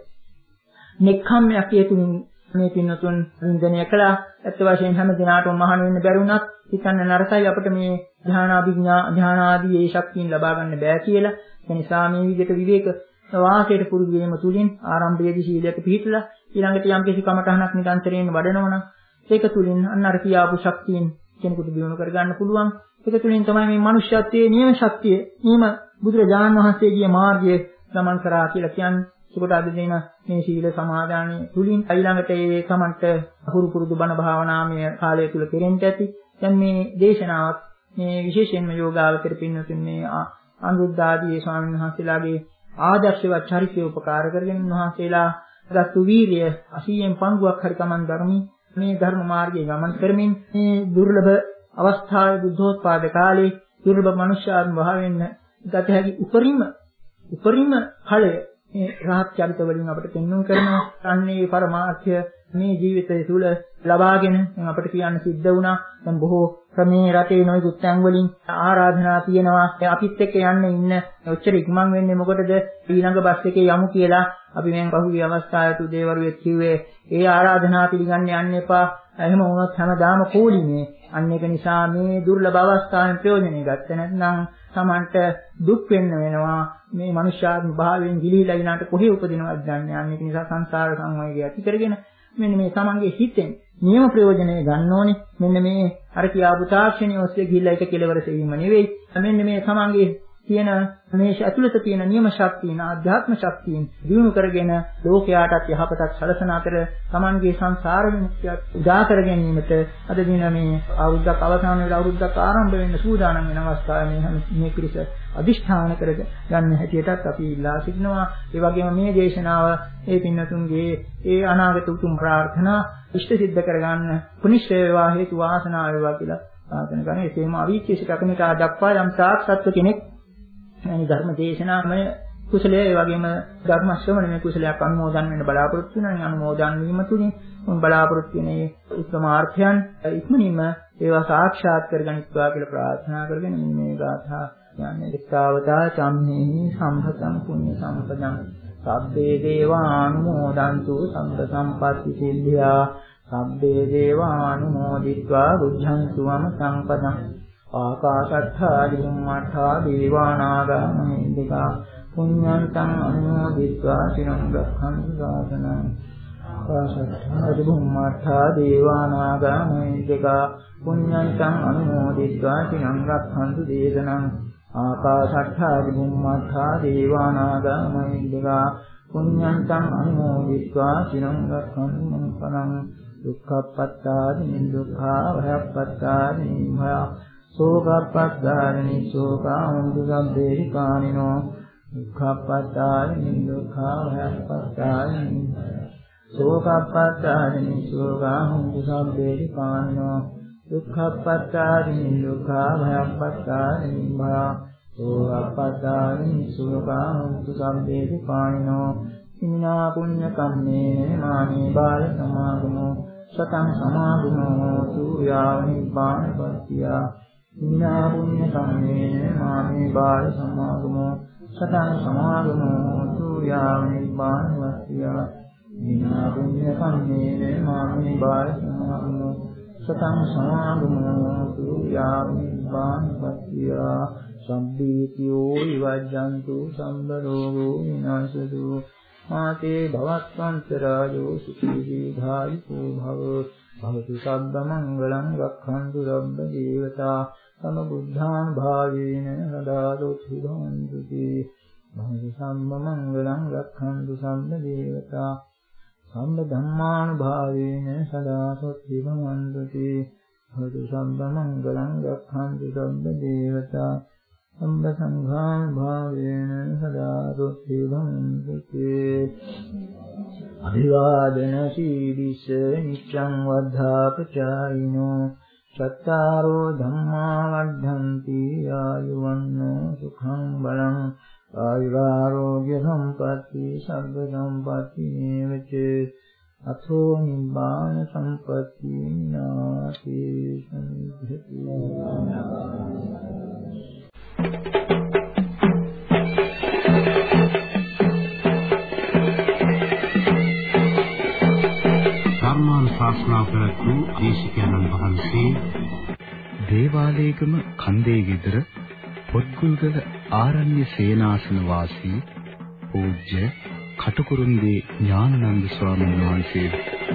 නෙක්ඛම්මයක් හේතුමින් මේ පින්නතුන් වින්දනය කළා. ඇත්ත වශයෙන් හැම දිනාටම මහාන වෙන්න බැරි වුණත් හිතන්න නරකයි අපිට මේ ධානාභිඥා ධානාදී ඒ ශක්තියින් ලබා ගන්න බෑ කියලා. ඒ නිසා මේ විදිහට විවේක වාසයට පුරුදු වීම තුලින් ආරම්භයේදී සීලයක පිළිපදලා ඊළඟට යම් කිසි කමඨහනක් නිරන්තරයෙන් වඩනවනම් ඒක තුලින් අන්න අර කියාපු ශක්තියින් කෙනෙකුට දිනු කර ගන්න පුළුවන්. ඒක තුලින් තමයි මේ මනුෂ්‍යත්වයේ නියම ශක්තිය, නියම බුදුරජාණන් වහන්සේගේ මාර්ගය ගමන් කරා කියලා කියන්නේ. ඒකට අද දින මේ සීල සමාදානයේ තුලින් ඊළඟට ඒ තමන්ට අහුරු පුරුදු බණ භාවනාමය කාලය තුල කෙරෙන්න ඇති. දැන් මේ දේශනාවත් මේ විශේෂයෙන්ම යෝගාවචර පින්නතුන් මේ අනුරුද්ධ ආදී ස්වාමීන් වහන්සේලාගේ ආදර්ශවත් චරිතය උපකාර කරගෙන වහන්සේලා ගත්තු වීර්ය අසීයෙන් පංගුවක් හරි Taman ධර්මී මේ ධර්ම මාර්ගයේ ගමන් කරමින් මේ දුර්ලභ අවස්ථාවේ බුද්ධෝත්පාද කාලේ දුර්ලභ මනුෂ්‍යාත්ම භාවයෙන් ගත හැකි උපරිම උපරිම ඵලය මේ රහත් චරිත වලින් අපිට පෙන්වන්න කරනවා. අන්නේ පරමාර්ථය මේ ජීවිතය තුළ ලබාගෙන දැන් අපිට කියන්න සිද්ධ වුණා. දැන් බොහෝ ක්‍රමේ රටේ නොයෙකුත් තැන් වලින් ආරාධනා තියෙනවා. අපිත් එක්ක යන්න ඉන්න ඔච්චර ඉක්මන් වෙන්නේ මොකටද? ඊළඟ බස් එකේ යමු කියලා අපි මෙන් පහුගිය අවස්ථාවේ උදේවරුවේ කිව්වේ ඒ ආරාධනා පිළිගන්න යන්න එපා. එහෙම වුණොත් හැමදාම කෝලිනේ. අන්න ඒක නිසා මේ දුර්ලභ අවස්ථාවෙන් ප්‍රයෝජනෙ ගන්න නැත්නම් Tamanට දුක් වෙන්න වෙනවා. මේ මනුෂ්‍යාත්ම භාවයෙන් ගිලිහිලා ඊළාට කොහේ උපදිනවද දන්නේ නැහැ. ඒක නිසා සංසාර සංවේගය ඇති කරගෙන මෙන්න මේ Tamanගේ හිතෙන් නියම ප්‍රයෝජනය ගන්න ඕනේ. මෙන්න මේ අර කියාපු තාක්ෂණිය ඔස්සේ ගිහිල්ලා එක කෙලවර සෙවීම නෙවෙයි. මෙන්න මේ Tamanගේ තියෙන මේ ඇතුළත තියෙන නියම ශක්තියන ආධ්‍යාත්ම ශක්තියෙන් දිනු කරගෙන ලෝකයාටත් යහපතක් සැලසන අතර Tamanගේ සංසාර විමුක්තියක් උදා කර ගැනීමට අද දින මේ අවුරුද්දක් අවසන් වෙලා අවුරුද්දක් ආරම්භ වෙන්න සූදානම් වෙන අවස්ථාවේ මේ මේ පිරිස අදිෂ්ඨාන කරගෙන ගන්න හැටියටත් අපි ඉල්ලා සිටිනවා. ඒ වගේම මේ දේශනාව ඒ පින්නතුන්ගේ ඒ අනාගත උතුම් ප්‍රාර්ථනා ඉෂ්ට සිද්ධ කරගන්න පුනිශ්චය වේවා හේතු වාසනා වේවා කියලා ප්‍රාර්ථනා කරන එසේම අවීචිත අකනිකා දක්වා යම් සාක්ෂාත් කෙනෙක් මේ ධර්ම දේශනාමය කුසලයේ ඒ වගේම ධර්ම ශ්‍රවණමය කුසලයක් අනුමෝදන් වෙන්න බලාපොරොත්තු වෙනවා. අනුමෝදන් වීම තුලින් උන් බලාපොරොත්තු වෙන උත්තමාර්ථයන් ඉක්මනින්ම ඒවා සාක්ෂාත් කරගනිත්වා කියලා ප්‍රාර්ථනා කරගෙන මේ ගාථා යන්නේ දික්ඛාවතා චම්මේහි සම්භතං පුඤ්ඤ සම්පදං සබ්බේ දේවානුමෝදන්තු සම්ප සම්පatti සිද්ධා සබ්බේ දේවානුමෝදිत्वा බුද්ධං සුවම සංපදං ආකාශත්ථා දිම්මඨා දේවානාගා මහින්దికා පුඤ්ඤන්තං අනුමෝදිत्वा චිරං රක්ඛන්තු සාසනං ආකාශත්ථා දිම්මඨා දේවානාගා මහින්దికා පුඤ්ඤන්තං අනුමෝදිत्वा චිරං රක්ඛන්තු දේශනං ආකාශත්ථා දිම්මඨා දේවානාගා මහින්దికා පුඤ්ඤන්තං අනුමෝදිत्वा චිරං රක්ඛන්තු මං පරං දුක්ඛප්පත්තානි දුක්ඛා භයප්පත්තානි භය සෝකප්පත්තානි සෝකාන්තු සම්බේහි කානිනෝ දුක්ඛප්පත්තානි දුක්ඛා භයප්පත්තානි සෝකප්පත්තානි සෝකාන්තු සම්බේහි කානිනෝ දුක්ඛප්පත්තානි දුක්ඛා භයප්පත්තානි භය සෝකප්පත්තානි සෝකාන්තු සම්බේහි කානිනෝ ඉමිනා පුඤ්ඤ කම්මේ මාමේ බාල සමාගමෝ සතං සමාගමෝ සූයාව නිපානපත්තිය ඉමිනා පුඤ්ඤ කම්මේ මාමේ බාල සමාගමෝ සතං සමාගමෝ යාමිබානවත්තිය විනා පුඤ්ඤ කම්මේන මාමේ බාලසමානෝ සතං සමාගමෝ යාමිබානවත්තිය සම්බීතියෝ විවජ්ජන්තු සම්බ රෝගෝ විනාශතු මාතේ භවත්වන්තරායෝ සුඛී දීඝායුකෝ භව භවතු සබ්බ මංගලං රක්ඛන්තු රබ්බ දේවතා තම බුද්ධාන් භාවේන සදාතොත්ථි භවන්තු තේ භවතු සම්බ මංගලං රක්ඛන්තු සම්බ දේවතා සම්බ ධම්මාන භාවේන සදාතොත්ථි භවන්තු තේ භවතු සම්බ මංගලං රක්ඛන්තු සම්බ දේවතා සම්බ සංඝාන භාවේන සදාතොත්ථි භවන්තු තේ අභිවාදන සීලිස නිච්ඡං වද්ධාපචායිනෝ චත්තාරෝ ධම්මා වද්ධන්ති ආයුවන්නෝ සුඛං බලං ආයුරාෝග්‍ය සම්පatti සබ්බ සම්පatti නේවච අතෝ නිබ්බාන සම්පatti නාති සම්භති ශාස්ත්‍රා ප්‍රතු දේශිකානන් වහන්සේ දේවාලේගම කන්දේ ගෙදර පොත්ගුල්ගල ආරණ්‍ය සේනාසන වාසී පූජ්‍ය කටුකුරුන්දී ඥානানন্দ ස්වාමීන් වහන්සේ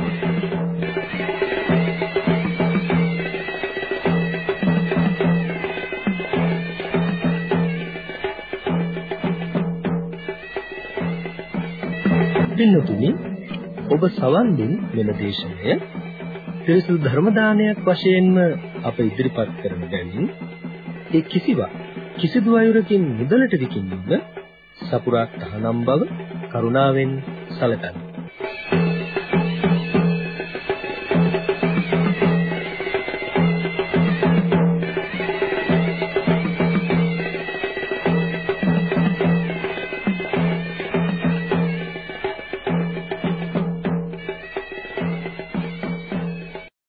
පින්නතුනි ඔබ සවන් දුන් මෙම දේශනය පිරිසුදු ධර්ම දානයක් වශයෙන්ම අප ඉදිරිපත් කරන බැවින් ඒ කිසිවක් කිසිදු අයුරකින් මුදලට විකිණීම සපුරා තහනම් බව කරුණාවෙන් සැලකන්න.